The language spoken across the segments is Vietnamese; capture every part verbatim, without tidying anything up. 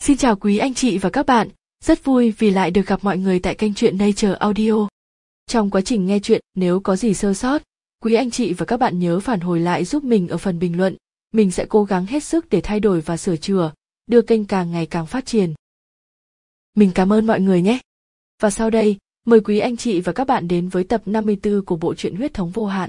Xin chào quý anh chị và các bạn, rất vui vì lại được gặp mọi người tại kênh truyện Nature Audio. Trong quá trình nghe truyện, nếu có gì sơ sót, quý anh chị và các bạn nhớ phản hồi lại giúp mình ở phần bình luận. Mình sẽ cố gắng hết sức để thay đổi và sửa chữa, đưa kênh càng ngày càng phát triển. Mình cảm ơn mọi người nhé. Và sau đây, mời quý anh chị và các bạn đến với tập năm mươi tư của bộ truyện Huyết thống vô hạn.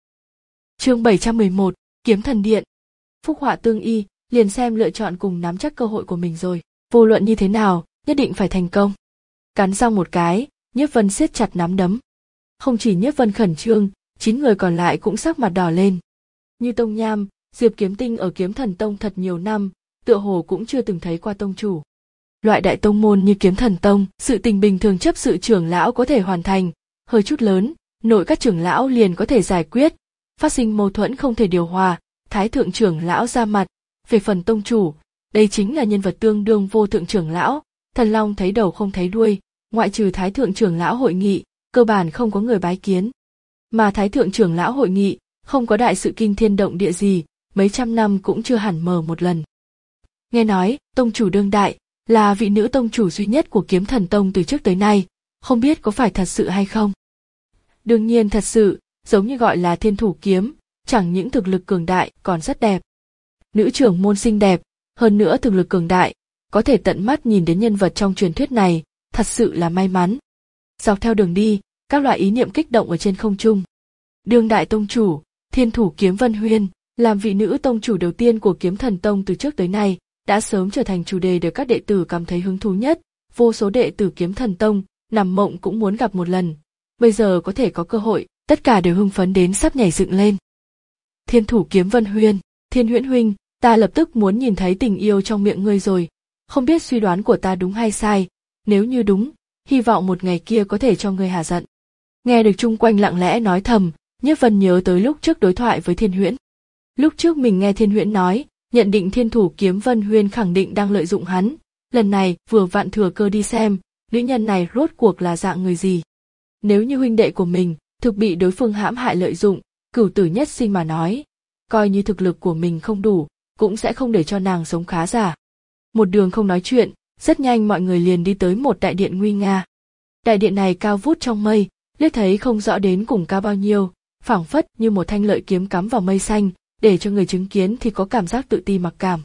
Chương bảy trăm mười một, Kiếm Thần Điện. Phúc họa tương y, liền xem lựa chọn cùng nắm chắc cơ hội của mình rồi. Vô luận như thế nào, nhất định phải thành công. Cắn răng một cái, Nhiếp Vân siết chặt nắm đấm. Không chỉ Nhiếp Vân khẩn trương, chín người còn lại cũng sắc mặt đỏ lên. Như Tông Nham, Diệp Kiếm Tinh ở Kiếm Thần Tông thật nhiều năm, tựa hồ cũng chưa từng thấy qua tông chủ. Loại đại tông môn như Kiếm Thần Tông, sự tình bình thường chấp sự trưởng lão có thể hoàn thành, hơi chút lớn, nội các trưởng lão liền có thể giải quyết, phát sinh mâu thuẫn không thể điều hòa, thái thượng trưởng lão ra mặt. Về phần tông chủ, đây chính là nhân vật tương đương vô thượng trưởng lão, Thần Long thấy đầu không thấy đuôi, ngoại trừ thái thượng trưởng lão hội nghị, cơ bản không có người bái kiến. Mà thái thượng trưởng lão hội nghị, không có đại sự kinh thiên động địa gì, mấy trăm năm cũng chưa hẳn mở một lần. Nghe nói, tông chủ đương đại, là vị nữ tông chủ duy nhất của Kiếm Thần Tông từ trước tới nay, không biết có phải thật sự hay không? Đương nhiên thật sự, giống như gọi là thiên thủ kiếm, chẳng những thực lực cường đại còn rất đẹp. Nữ trưởng môn xinh đẹp, hơn nữa thực lực cường đại, có thể tận mắt nhìn đến nhân vật trong truyền thuyết này, thật sự là may mắn. Dọc theo đường đi, các loại ý niệm kích động ở trên không trung. Đương đại tông chủ, thiên thủ kiếm Vân Huyên, làm vị nữ tông chủ đầu tiên của Kiếm Thần Tông từ trước tới nay, đã sớm trở thành chủ đề được các đệ tử cảm thấy hứng thú nhất, vô số đệ tử Kiếm Thần Tông, nằm mộng cũng muốn gặp một lần. Bây giờ có thể có cơ hội, tất cả đều hưng phấn đến sắp nhảy dựng lên. Thiên thủ kiếm Vân Huyên, Thiên Huyễn huynh, ta lập tức muốn nhìn thấy tình yêu trong miệng ngươi rồi, không biết suy đoán của ta đúng hay sai, nếu như đúng, hy vọng một ngày kia có thể cho ngươi hạ giận. Nghe được chung quanh lặng lẽ nói thầm, Nhiếp Vân nhớ tới lúc trước đối thoại với Thiên Huyễn. Lúc trước mình nghe Thiên Huyễn nói, nhận định thiên thủ kiếm Vân Huyên khẳng định đang lợi dụng hắn, lần này vừa vặn thừa cơ đi xem, nữ nhân này rốt cuộc là dạng người gì. Nếu như huynh đệ của mình thực bị đối phương hãm hại lợi dụng, cửu tử nhất sinh mà nói, coi như thực lực của mình không đủ, cũng sẽ không để cho nàng sống khá giả. Một đường không nói chuyện, rất nhanh mọi người liền đi tới một đại điện nguy nga. Đại điện này cao vút trong mây, liếc thấy không rõ đến cùng cao bao nhiêu, phảng phất như một thanh lợi kiếm cắm vào mây xanh, để cho người chứng kiến thì có cảm giác tự ti mặc cảm.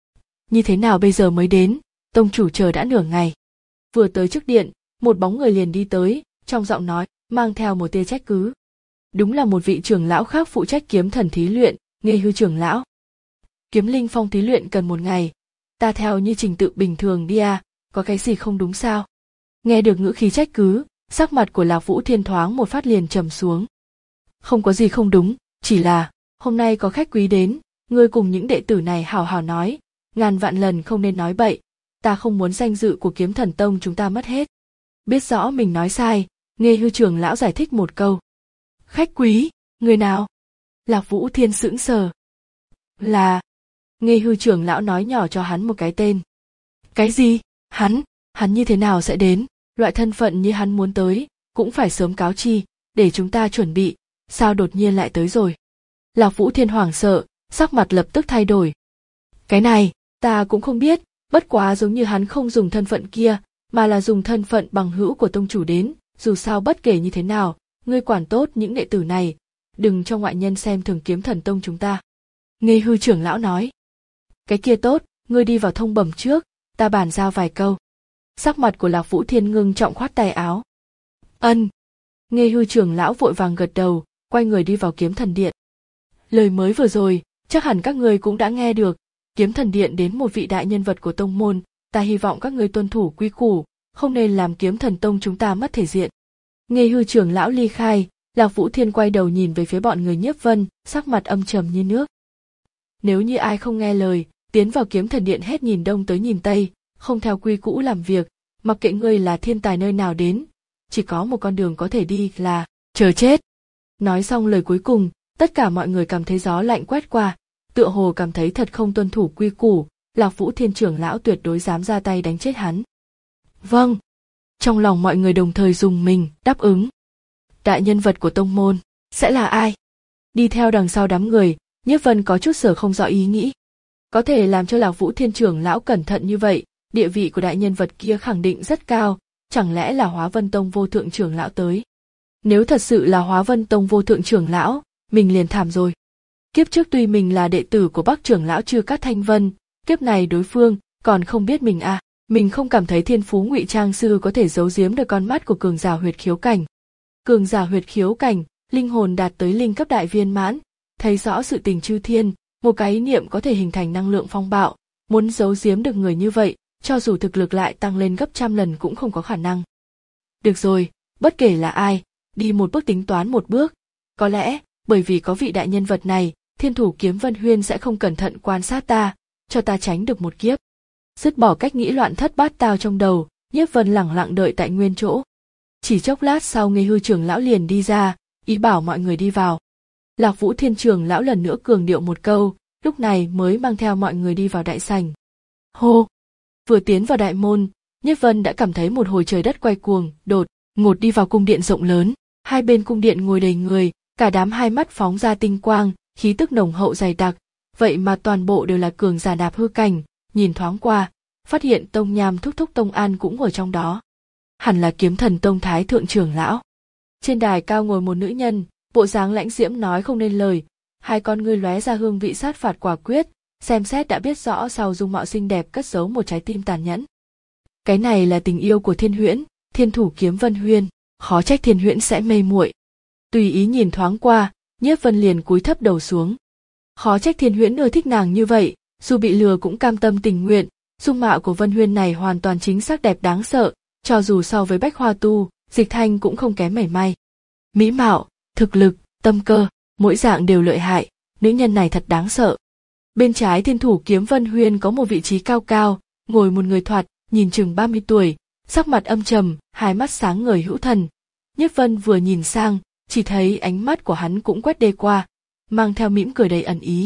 Như thế nào bây giờ mới đến, tông chủ chờ đã nửa ngày. Vừa tới trước điện, một bóng người liền đi tới, trong giọng nói, mang theo một tia trách cứ. Đúng là một vị trưởng lão khác phụ trách kiếm thần thí luyện, Nghê Hư trưởng lão. Kiếm linh phong thí luyện cần một ngày, ta theo như trình tự bình thường đi à, có cái gì không đúng sao? Nghe được ngữ khí trách cứ, sắc mặt của Lạc Vũ Thiên thoáng một phát liền trầm xuống. Không có gì không đúng, chỉ là, hôm nay có khách quý đến, ngươi cùng những đệ tử này hào hào nói, ngàn vạn lần không nên nói bậy, ta không muốn danh dự của Kiếm Thần Tông chúng ta mất hết. Biết rõ mình nói sai, Nghê Hư trưởng lão giải thích một câu. Khách quý, người nào? Lạc Vũ Thiên sững sờ. Là... Nghê Hư trưởng lão nói nhỏ cho hắn một cái tên. Cái gì? Hắn, hắn như thế nào sẽ đến? Loại thân phận như hắn muốn tới, cũng phải sớm cáo chi, để chúng ta chuẩn bị, sao đột nhiên lại tới rồi? Lạc Vũ Thiên hoảng sợ, sắc mặt lập tức thay đổi. Cái này, ta cũng không biết, bất quá giống như hắn không dùng thân phận kia, mà là dùng thân phận bằng hữu của tông chủ đến, dù sao bất kể như thế nào, ngươi quản tốt những đệ tử này, đừng cho ngoại nhân xem thường Kiếm Thần Tông chúng ta. Nghê Hư trưởng lão nói. Cái kia tốt, ngươi đi vào thông bẩm trước, ta bàn giao vài câu. Sắc mặt của Lạc Vũ Thiên ngưng trọng khoát tay áo. Ân. Nghê Hư trưởng lão vội vàng gật đầu, quay người đi vào Kiếm Thần Điện. Lời mới vừa rồi, chắc hẳn các ngươi cũng đã nghe được, Kiếm Thần Điện đến một vị đại nhân vật của tông môn, ta hy vọng các ngươi tuân thủ quy củ, không nên làm Kiếm Thần Tông chúng ta mất thể diện. Nghê Hư trưởng lão ly khai, Lạc Vũ Thiên quay đầu nhìn về phía bọn người Nhiếp Vân, sắc mặt âm trầm như nước. Nếu như ai không nghe lời, tiến vào Kiếm Thần Điện hết nhìn đông tới nhìn tây, không theo quy cũ làm việc, mặc kệ ngươi là thiên tài nơi nào đến, chỉ có một con đường có thể đi là chờ chết. Nói xong lời cuối cùng, tất cả mọi người cảm thấy gió lạnh quét qua, tựa hồ cảm thấy thật không tuân thủ quy củ, Lạc Vũ Thiên trưởng lão tuyệt đối dám ra tay đánh chết hắn. Vâng. Trong lòng mọi người đồng thời dùng mình, đáp ứng. Đại nhân vật của tông môn, sẽ là ai? Đi theo đằng sau đám người, Nhiếp Vân có chút sở không rõ ý nghĩ. Có thể làm cho Lạc Vũ Thiên trưởng lão cẩn thận như vậy, địa vị của đại nhân vật kia khẳng định rất cao, chẳng lẽ là Hóa Vân Tông vô thượng trưởng lão tới? Nếu thật sự là Hóa Vân Tông vô thượng trưởng lão, mình liền thảm rồi. Kiếp trước tuy mình là đệ tử của Bắc trưởng lão Chư Cát Thanh Vân, kiếp này đối phương còn không biết mình à, mình không cảm thấy thiên phú ngụy trang sư có thể giấu giếm được con mắt của cường giả huyệt khiếu cảnh. Cường giả huyệt khiếu cảnh, linh hồn đạt tới linh cấp đại viên mãn, thấy rõ sự tình chư thiên, một cái ý niệm có thể hình thành năng lượng phong bạo, muốn giấu giếm được người như vậy, cho dù thực lực lại tăng lên gấp trăm lần cũng không có khả năng. Được rồi, bất kể là ai, đi một bước tính toán một bước. Có lẽ, bởi vì có vị đại nhân vật này, Thiên Thủ Kiếm Vân Huyên sẽ không cẩn thận quan sát ta, cho ta tránh được một kiếp. Dứt bỏ cách nghĩ loạn thất bát tao trong đầu, Nhiếp Vân lẳng lặng đợi tại nguyên chỗ. Chỉ chốc lát sau Ngây Hư trưởng lão liền đi ra, ý bảo mọi người đi vào. Lạc Vũ Thiên trưởng lão lần nữa cường điệu một câu, lúc này mới mang theo mọi người đi vào đại sảnh. Hô! Vừa tiến vào đại môn, Nhiếp Vân đã cảm thấy một hồi trời đất quay cuồng, đột ngột đi vào cung điện rộng lớn. Hai bên cung điện ngồi đầy người, cả đám hai mắt phóng ra tinh quang, khí tức nồng hậu dày đặc. Vậy mà toàn bộ đều là cường giả nạp hư cảnh, nhìn thoáng qua, phát hiện Tông Nham thúc thúc Tông An cũng ở trong đó. Hẳn là Kiếm Thần Tông thái thượng trưởng lão. Trên đài cao ngồi một nữ nhân, bộ dáng lãnh diễm nói không nên lời, hai con ngươi lóe ra hương vị sát phạt quả quyết, xem xét đã biết rõ sau dung mạo xinh đẹp cất giấu một trái tim tàn nhẫn. Cái này là tình yêu của Thiên Huyễn, Thiên Thủ Kiếm Vân Huyên, khó trách Thiên Huyễn sẽ mê muội. Tùy ý nhìn thoáng qua, Nhiếp Vân liền cúi thấp đầu xuống. Khó trách Thiên Huyễn ưa thích nàng như vậy, dù bị lừa cũng cam tâm tình nguyện, dung mạo của Vân Huyên này hoàn toàn chính xác đẹp đáng sợ, cho dù so với Bách Hoa Tu, Dịch Thanh cũng không kém mảy may. Mỹ mạo, thực lực, tâm cơ, mỗi dạng đều lợi hại, nữ nhân này thật đáng sợ. Bên trái Thiên Thủ Kiếm Vân Huyên có một vị trí cao cao, ngồi một người thoạt, nhìn chừng ba mươi tuổi, sắc mặt âm trầm, hai mắt sáng ngời hữu thần. Nhiếp Vân vừa nhìn sang, chỉ thấy ánh mắt của hắn cũng quét đê qua, mang theo mỉm cười đầy ẩn ý.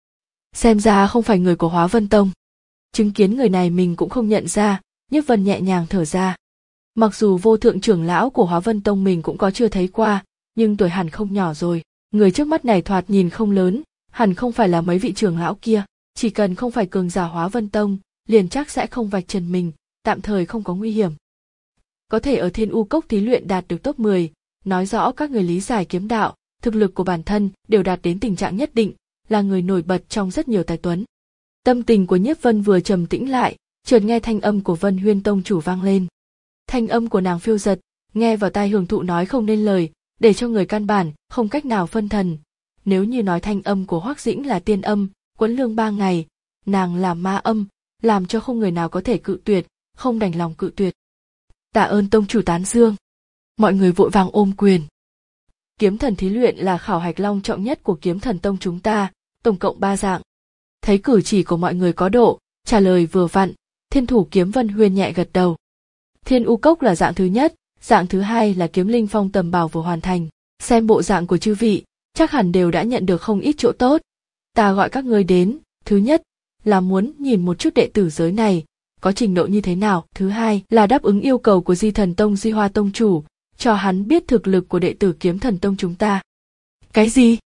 Xem ra không phải người của Hóa Vân Tông. Chứng kiến người này mình cũng không nhận ra, Nhiếp Vân nhẹ nhàng thở ra. Mặc dù vô thượng trưởng lão của Hóa Vân Tông mình cũng có chưa thấy qua, nhưng tuổi hẳn không nhỏ rồi. Người trước mắt này thoạt nhìn không lớn, hẳn không phải là mấy vị trưởng lão kia. Chỉ cần không phải cường giả Hóa Vân Tông, liền chắc sẽ không vạch trần mình, tạm thời không có nguy hiểm. Có thể ở Thiên U Cốc thí luyện đạt được top mười, nói rõ các người lý giải kiếm đạo, thực lực của bản thân đều đạt đến tình trạng nhất định, là người nổi bật trong rất nhiều tài tuấn. Tâm tình của Nhiếp Vân vừa trầm tĩnh lại, chợt nghe thanh âm của Vân Huyên tông chủ vang lên. Thanh âm của nàng phiêu dật, nghe vào tai hưởng thụ nói không nên lời, để cho người căn bản không cách nào phân thần. Nếu như nói thanh âm của Hoắc Dĩnh là tiên âm, quấn lương ba ngày, nàng là ma âm, làm cho không người nào có thể cự tuyệt, không đành lòng cự tuyệt. Tạ ơn tông chủ tán dương. Mọi người vội vàng ôm quyền. Kiếm thần thí luyện là khảo hạch long trọng nhất của Kiếm Thần Tông chúng ta, tổng cộng ba dạng. Thấy cử chỉ của mọi người có độ, trả lời vừa vặn, Thiên Thủ Kiếm Vân Huyên nhẹ gật đầu. Thiên U Cốc là dạng thứ nhất, dạng thứ hai là Kiếm Linh Phong tầm bảo vừa hoàn thành. Xem bộ dạng của chư vị, chắc hẳn đều đã nhận được không ít chỗ tốt. Ta gọi các ngươi đến, thứ nhất là muốn nhìn một chút đệ tử giới này có trình độ như thế nào, thứ hai là đáp ứng yêu cầu của Di Thần Tông Di Hoa Tông chủ, cho hắn biết thực lực của đệ tử Kiếm Thần Tông chúng ta. Cái gì?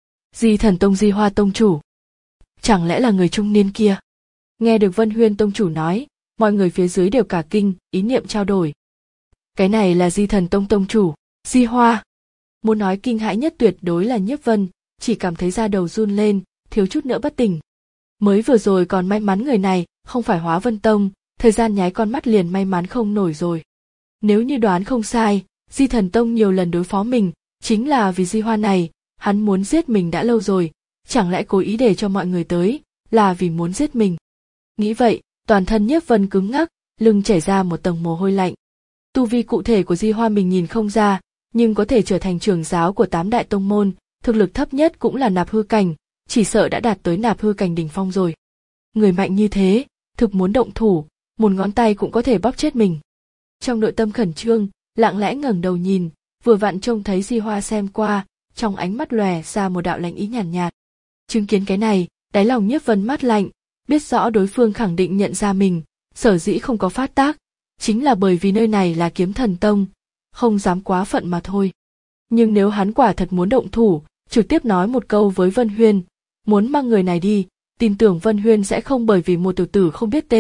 Di Thần Tông Di Hoa Tông chủ? Chẳng lẽ là người trung niên kia? Nghe được Vân Huyên Tông chủ nói, mọi người phía dưới đều cả kinh, ý niệm trao đổi. Cái này là Di Thần Tông Tông chủ, Di Hoa. Muốn nói kinh hãi nhất tuyệt đối là Nhiếp Vân, chỉ cảm thấy da đầu run lên, thiếu chút nữa bất tỉnh. Mới vừa rồi còn may mắn người này không phải Hóa Vân Tông, thời gian nháy con mắt liền may mắn không nổi rồi. Nếu như đoán không sai, Di Thần Tông nhiều lần đối phó mình, chính là vì Di Hoa này, hắn muốn giết mình đã lâu rồi, chẳng lẽ cố ý để cho mọi người tới, là vì muốn giết mình. Nghĩ vậy, toàn thân Nhiếp Vân cứng ngắc, lưng chảy ra một tầng mồ hôi lạnh. Tu vi cụ thể của Di Hoa mình nhìn không ra, nhưng có thể trở thành trưởng giáo của tám đại tông môn, thực lực thấp nhất cũng là nạp hư cảnh, chỉ sợ đã đạt tới nạp hư cảnh đỉnh phong rồi. Người mạnh như thế, thực muốn động thủ, một ngón tay cũng có thể bóp chết mình. Trong nội tâm khẩn trương, lặng lẽ ngẩng đầu nhìn, vừa vặn trông thấy Di Hoa xem qua, trong ánh mắt lòe ra một đạo lạnh ý nhàn nhạt, nhạt. Chứng kiến cái này, đáy lòng Nhiếp Vân mát lạnh, biết rõ đối phương khẳng định nhận ra mình, sở dĩ không có phát tác, chính là bởi vì nơi này là Kiếm Thần Tông, không dám quá phận mà thôi. Nhưng nếu hắn quả thật muốn động thủ, trực tiếp nói một câu với Vân Huyên, muốn mang người này đi, tin tưởng Vân Huyên sẽ không bởi vì một tiểu tử không biết tên,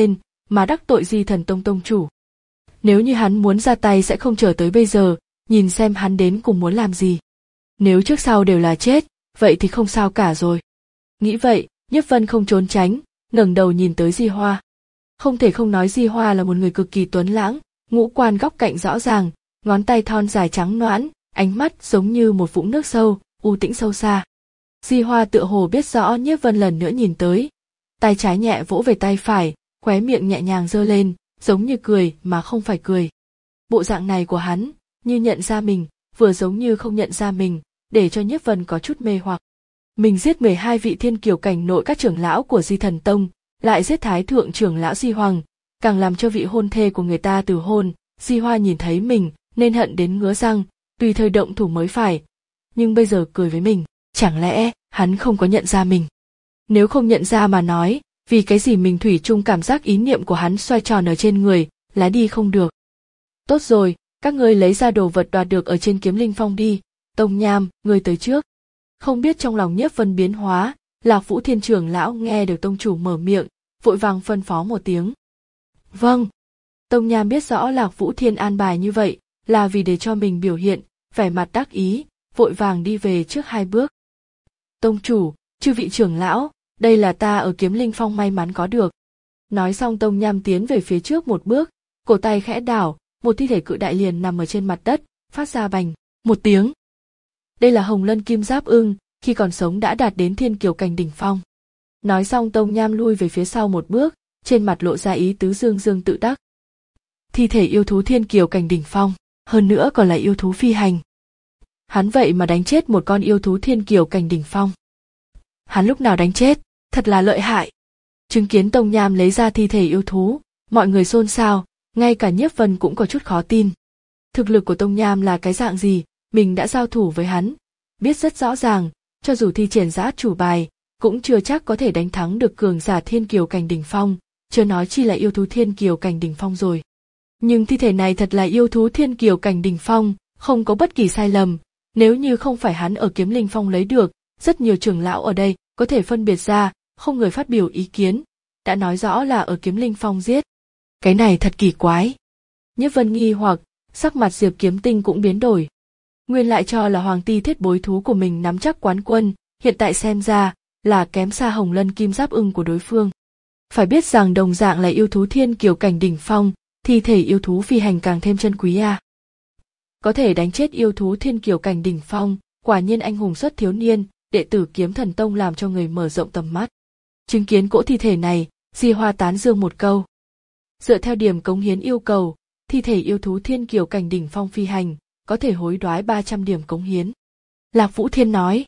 mà đắc tội Di Thần Tông tông chủ. Nếu như hắn muốn ra tay sẽ không chờ tới bây giờ, nhìn xem hắn đến cùng muốn làm gì. Nếu trước sau đều là chết, vậy thì không sao cả rồi. Nghĩ vậy, Nhiếp Vân không trốn tránh, ngẩng đầu nhìn tới Di Hoa. Không thể không nói Di Hoa là một người cực kỳ tuấn lãng, ngũ quan góc cạnh rõ ràng, ngón tay thon dài trắng nõn, ánh mắt giống như một vũng nước sâu, u tĩnh sâu xa. Di Hoa tựa hồ biết rõ Nhiếp Vân lần nữa nhìn tới, tay trái nhẹ vỗ về tay phải, khóe miệng nhẹ nhàng giơ lên, giống như cười mà không phải cười. Bộ dạng này của hắn, như nhận ra mình, vừa giống như không nhận ra mình, để cho Nhiếp Vân có chút mê hoặc. Mình giết mười hai vị thiên kiều cảnh nội các trưởng lão của Di Thần Tông, lại giết thái thượng trưởng lão Di Hoàng, càng làm cho vị hôn thê của người ta từ hôn. Di Hoa nhìn thấy mình, nên hận đến ngứa răng, tùy thời động thủ mới phải. Nhưng bây giờ cười với mình, chẳng lẽ hắn không có nhận ra mình? Nếu không nhận ra mà nói, vì cái gì mình thủy chung cảm giác ý niệm của hắn xoay tròn ở trên người, lá đi không được. Tốt rồi, các ngươi lấy ra đồ vật đoạt được ở trên Kiếm Linh Phong đi. Tông Nham, ngươi tới trước. Không biết trong lòng Nhiếp Vân biến hóa, Lạc Vũ Thiên trưởng lão nghe được tông chủ mở miệng, vội vàng phân phó một tiếng. Vâng. Tông Nham biết rõ Lạc Vũ Thiên an bài như vậy, là vì để cho mình biểu hiện, vẻ mặt đắc ý, vội vàng đi về trước hai bước. Tông chủ, chư vị trưởng lão, đây là ta ở Kiếm Linh Phong may mắn có được. Nói xong Tông Nham tiến về phía trước một bước, cổ tay khẽ đảo, một thi thể cự đại liền nằm ở trên mặt đất, phát ra bành một tiếng. Đây là Hồng Lân Kim Giáp Ưng, khi còn sống đã đạt đến thiên kiều cảnh đỉnh phong. Nói xong Tông Nham lui về phía sau một bước, trên mặt lộ ra ý tứ dương dương tự đắc. Thi thể yêu thú thiên kiều cảnh đỉnh phong, hơn nữa còn là yêu thú phi hành. Hắn vậy mà đánh chết một con yêu thú thiên kiều cảnh đỉnh phong. Hắn lúc nào đánh chết, thật là lợi hại. Chứng kiến Tông Nham lấy ra thi thể yêu thú, mọi người xôn xao, ngay cả Nhiếp Vân cũng có chút khó tin. Thực lực của Tông Nham là cái dạng gì, mình đã giao thủ với hắn, biết rất rõ ràng, cho dù thi triển giã chủ bài, cũng chưa chắc có thể đánh thắng được cường giả thiên kiều cảnh đỉnh phong, chưa nói chi là yêu thú thiên kiều cảnh đỉnh phong rồi. Nhưng thi thể này thật là yêu thú thiên kiều cảnh đỉnh phong, không có bất kỳ sai lầm, nếu như không phải hắn ở Kiếm Linh Phong lấy được, rất nhiều trưởng lão ở đây có thể phân biệt ra, không người phát biểu ý kiến, đã nói rõ là ở Kiếm Linh Phong giết. Cái này thật kỳ quái. Nhiếp Vân nghi hoặc, sắc mặt Diệp Kiếm Tinh cũng biến đổi. Nguyên lại cho là Hoàng Ti Thiết Bối thú của mình nắm chắc quán quân, hiện tại xem ra là kém xa Hồng Lân Kim Giáp Ưng của đối phương. Phải biết rằng đồng dạng là yêu thú thiên kiều cảnh đỉnh phong, thi thể yêu thú phi hành càng thêm chân quý a. Có thể đánh chết yêu thú thiên kiều cảnh đỉnh phong, quả nhiên anh hùng xuất thiếu niên, đệ tử Kiếm Thần Tông làm cho người mở rộng tầm mắt. Chứng kiến cỗ thi thể này, Di Hoa tán dương một câu. Dựa theo điểm cống hiến yêu cầu, thi thể yêu thú thiên kiều cảnh đỉnh phong phi hành, có thể hối đoái ba trăm điểm cống hiến. Lạc Vũ Thiên nói.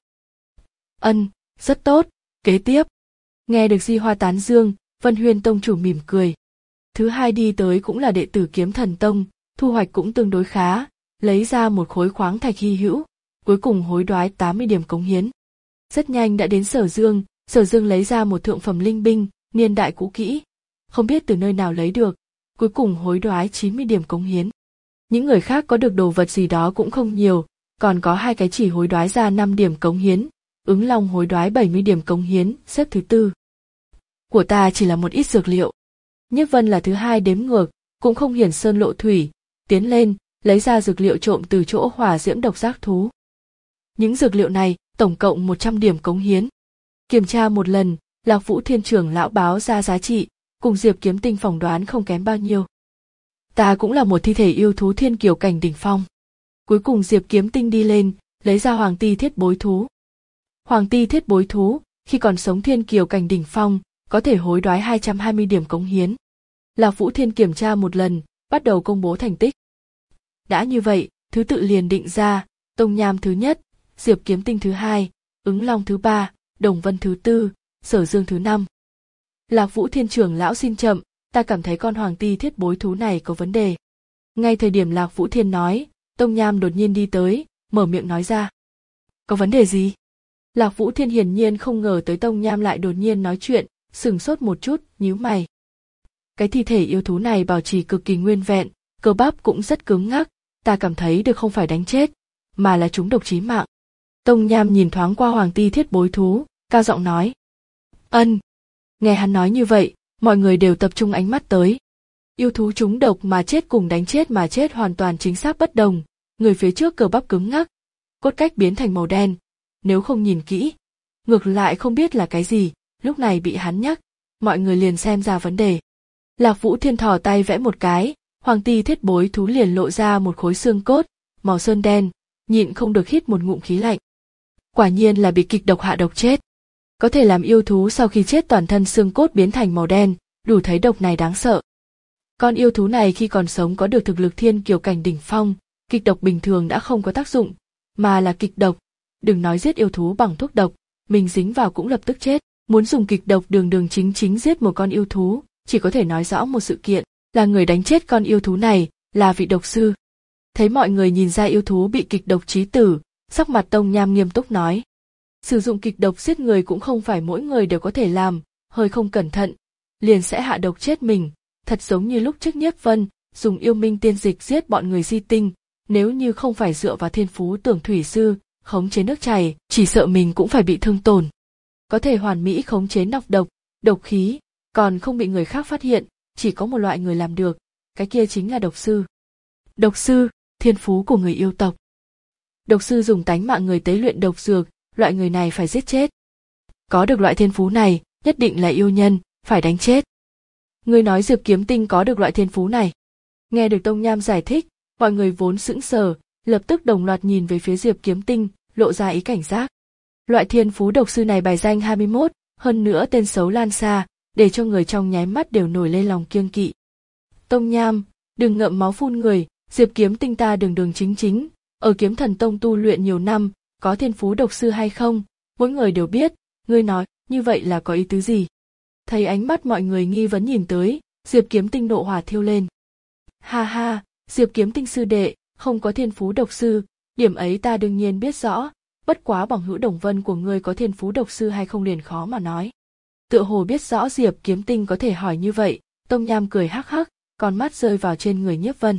Ân, rất tốt, kế tiếp. Nghe được Di Hoa tán dương, Vân Huyên Tông chủ mỉm cười. Thứ hai đi tới cũng là đệ tử Kiếm Thần Tông, thu hoạch cũng tương đối khá, lấy ra một khối khoáng thạch hy hữu, cuối cùng hối đoái tám mươi điểm cống hiến. Rất nhanh đã đến Sở Dương, Sở Dương lấy ra một thượng phẩm linh binh, niên đại cũ kỹ, không biết từ nơi nào lấy được, cuối cùng hối đoái chín mươi điểm cống hiến. Những người khác có được đồ vật gì đó cũng không nhiều, còn có hai cái chỉ hối đoái ra năm điểm cống hiến, Ứng Long hối đoái bảy mươi điểm cống hiến, xếp thứ tư. Của ta chỉ là một ít dược liệu. Nhiếp Vân là thứ hai đếm ngược, cũng không hiển sơn lộ thủy, tiến lên, lấy ra dược liệu trộm từ chỗ hỏa diễm độc giác thú. Những dược liệu này, tổng cộng một trăm điểm cống hiến. Kiểm tra một lần, Lạc Vũ Thiên trưởng lão báo ra giá trị, cùng Diệp Kiếm Tinh phỏng đoán không kém bao nhiêu. Ta cũng là một thi thể yêu thú thiên kiều cảnh đỉnh phong. Cuối cùng Diệp Kiếm Tinh đi lên, lấy ra Hoàng Ti Thiết Bối thú. Hoàng Ti Thiết Bối thú, khi còn sống thiên kiều cảnh đỉnh phong, có thể hối đoái hai trăm hai mươi điểm cống hiến. Lạc Vũ Thiên kiểm tra một lần, bắt đầu công bố thành tích. Đã như vậy, thứ tự liền định ra, Tông Nham thứ nhất, Diệp Kiếm Tinh thứ hai, Ứng Long thứ ba, Đồng Vân thứ tư, Sở Dương thứ năm. Lạc Vũ Thiên trưởng lão xin chậm, ta cảm thấy con Hoàng Ti Thiết Bối thú này có vấn đề. Ngay thời điểm Lạc Vũ Thiên nói, Tông Nham đột nhiên đi tới, mở miệng nói ra. Có vấn đề gì? Lạc Vũ Thiên hiển nhiên không ngờ tới Tông Nham lại đột nhiên nói chuyện, sửng sốt một chút, nhíu mày. Cái thi thể yêu thú này bảo trì cực kỳ nguyên vẹn, cơ bắp cũng rất cứng ngắc, ta cảm thấy được không phải đánh chết, mà là trúng độc chí mạng. Tông Nham nhìn thoáng qua Hoàng Ti Thiết Bối thú, cao giọng nói. Ân. Nghe hắn nói như vậy, mọi người đều tập trung ánh mắt tới. Yêu thú trúng độc mà chết cùng đánh chết mà chết hoàn toàn chính xác bất đồng, người phía trước cơ bắp cứng ngắc, cốt cách biến thành màu đen, nếu không nhìn kỹ, ngược lại không biết là cái gì, lúc này bị hắn nhắc, mọi người liền xem ra vấn đề. Lạc Vũ Thiên thò tay vẽ một cái, hoàng ti thiết bối thú liền lộ ra một khối xương cốt, màu sơn đen, nhịn không được hít một ngụm khí lạnh. Quả nhiên là bị kịch độc hạ độc chết. Có thể làm yêu thú sau khi chết toàn thân xương cốt biến thành màu đen, đủ thấy độc này đáng sợ. Con yêu thú này khi còn sống có được thực lực thiên kiều cảnh đỉnh phong, kịch độc bình thường đã không có tác dụng, mà là kịch độc. Đừng nói giết yêu thú bằng thuốc độc, mình dính vào cũng lập tức chết. Muốn dùng kịch độc đường đường chính chính giết một con yêu thú, chỉ có thể nói rõ một sự kiện, là người đánh chết con yêu thú này, là vị độc sư. Thấy mọi người nhìn ra yêu thú bị kịch độc chí tử, sắc mặt Tông Nham nghiêm túc nói. Sử dụng kịch độc giết người cũng không phải mỗi người đều có thể làm, hơi không cẩn thận, liền sẽ hạ độc chết mình, thật giống như lúc trước Nhiếp Vân dùng yêu minh tiên dịch giết bọn người di tinh, nếu như không phải dựa vào thiên phú tưởng thủy sư, khống chế nước chảy, chỉ sợ mình cũng phải bị thương tổn. Có thể hoàn mỹ khống chế nọc độc, độc khí, còn không bị người khác phát hiện, chỉ có một loại người làm được, cái kia chính là độc sư. Độc sư, thiên phú của người yêu tộc. Độc sư dùng tánh mạng người tế luyện độc dược, loại người này phải giết chết. Có được loại thiên phú này, nhất định là yêu nhân, phải đánh chết. Người nói Diệp Kiếm Tinh có được loại thiên phú này. Nghe được Tông Nham giải thích, mọi người vốn sững sờ, lập tức đồng loạt nhìn về phía Diệp Kiếm Tinh, lộ ra ý cảnh giác. Loại thiên phú độc sư này bài danh hai mươi mốt, hơn nữa tên xấu lan xa, để cho người trong nháy mắt đều nổi lên lòng kiêng kỵ. Tông Nham, đừng ngậm máu phun người, Diệp Kiếm Tinh ta đường đường chính chính, ở Kiếm Thần Tông tu luyện nhiều năm, có thiên phú độc sư hay không, mỗi người đều biết, ngươi nói, như vậy là có ý tứ gì? Thấy ánh mắt mọi người nghi vấn nhìn tới, Diệp Kiếm Tinh nộ hỏa thiêu lên. Ha ha, Diệp Kiếm Tinh sư đệ, không có thiên phú độc sư, điểm ấy ta đương nhiên biết rõ, bất quá bằng hữu Đồng Vân của ngươi có thiên phú độc sư hay không liền khó mà nói. Tựa hồ biết rõ Diệp Kiếm Tinh có thể hỏi như vậy, Tông Nham cười hắc hắc, con mắt rơi vào trên người Nhiếp Vân.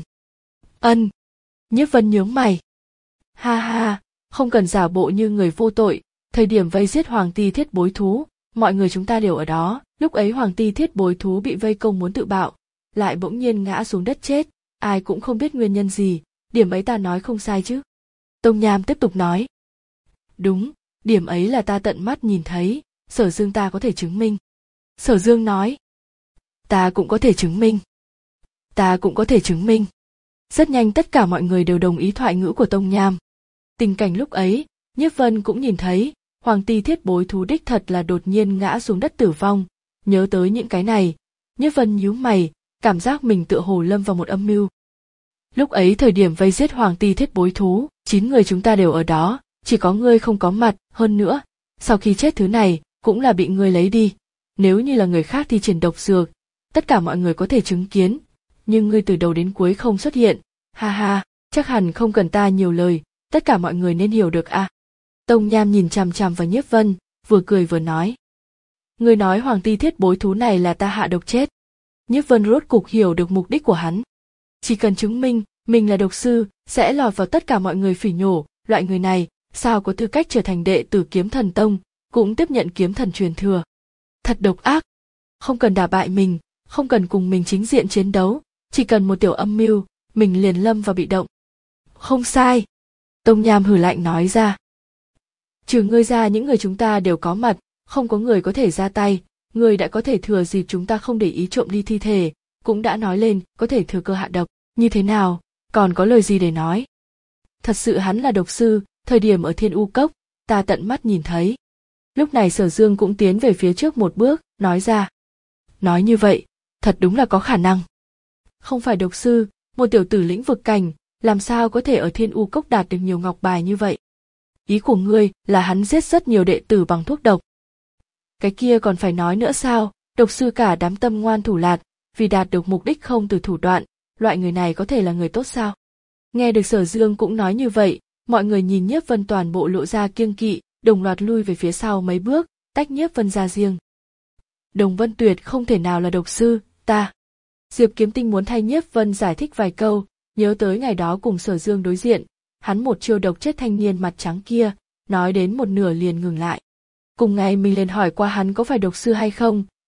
Ân. Nhiếp Vân nhướng mày. Ha ha, không cần giả bộ như người vô tội, thời điểm vây giết Hoàng Ti Thiết Bối Thú, mọi người chúng ta đều ở đó, lúc ấy Hoàng Ti Thiết Bối Thú bị vây công muốn tự bạo, lại bỗng nhiên ngã xuống đất chết, ai cũng không biết nguyên nhân gì, điểm ấy ta nói không sai chứ. Tông Nham tiếp tục nói. Đúng, điểm ấy là ta tận mắt nhìn thấy, Sở Dương ta có thể chứng minh. Sở Dương nói. Ta cũng có thể chứng minh. Ta cũng có thể chứng minh. Rất nhanh tất cả mọi người đều đồng ý thoại ngữ của Tông Nham. Tình cảnh lúc ấy, Nhiếp Vân cũng nhìn thấy, Hoàng Ti Thiết Bối Thú đích thật là đột nhiên ngã xuống đất tử vong. Nhớ tới những cái này, Nhiếp Vân nhíu mày, cảm giác mình tựa hồ lâm vào một âm mưu. Lúc ấy thời điểm vây giết Hoàng Ti Thiết Bối Thú, chín người chúng ta đều ở đó, chỉ có ngươi không có mặt, hơn nữa, sau khi chết thứ này, cũng là bị ngươi lấy đi. Nếu như là người khác thi triển độc dược, tất cả mọi người có thể chứng kiến, nhưng ngươi từ đầu đến cuối không xuất hiện, ha ha, chắc hẳn không cần ta nhiều lời, tất cả mọi người nên hiểu được à. Tông Nham nhìn chằm chằm vào Nhiếp Vân, vừa cười vừa nói. Ngươi nói Hoàng Ti Thiết Bối Thú này là ta hạ độc chết. Nhiếp Vân rốt cục hiểu được mục đích của hắn. Chỉ cần chứng minh mình là độc sư, sẽ lọt vào tất cả mọi người phỉ nhổ, loại người này, sao có tư cách trở thành đệ tử Kiếm Thần Tông, cũng tiếp nhận kiếm thần truyền thừa. Thật độc ác. Không cần đả bại mình, không cần cùng mình chính diện chiến đấu, chỉ cần một tiểu âm mưu, mình liền lâm vào bị động. Không sai. Tông Nham hừ lạnh nói ra. Trừ ngươi ra những người chúng ta đều có mặt, không có người có thể ra tay, người đã có thể thừa dịp chúng ta không để ý trộm đi thi thể, cũng đã nói lên có thể thừa cơ hạ độc, như thế nào, còn có lời gì để nói. Thật sự hắn là độc sư, thời điểm ở Thiên U Cốc, ta tận mắt nhìn thấy. Lúc này Sở Dương cũng tiến về phía trước một bước, nói ra. Nói như vậy, thật đúng là có khả năng. Không phải độc sư, một tiểu tử lĩnh vực cảnh, làm sao có thể ở Thiên U Cốc đạt được nhiều ngọc bài như vậy? Ý của ngươi là hắn giết rất nhiều đệ tử bằng thuốc độc. Cái kia còn phải nói nữa sao, độc sư cả đám tâm ngoan thủ lạt, vì đạt được mục đích không từ thủ đoạn, loại người này có thể là người tốt sao? Nghe được Sở Dương cũng nói như vậy, mọi người nhìn Nhiếp Vân toàn bộ lộ ra kiêng kỵ, đồng loạt lui về phía sau mấy bước, tách Nhiếp Vân ra riêng. Đồng Vân tuyệt không thể nào là độc sư, ta. Diệp Kiếm Tinh muốn thay Nhiếp Vân giải thích vài câu, nhớ tới ngày đó cùng Sở Dương đối diện, hắn một chiêu độc chết thanh niên mặt trắng kia, nói đến một nửa liền ngừng lại. Cùng ngày mình liền hỏi qua hắn có phải độc sư hay không,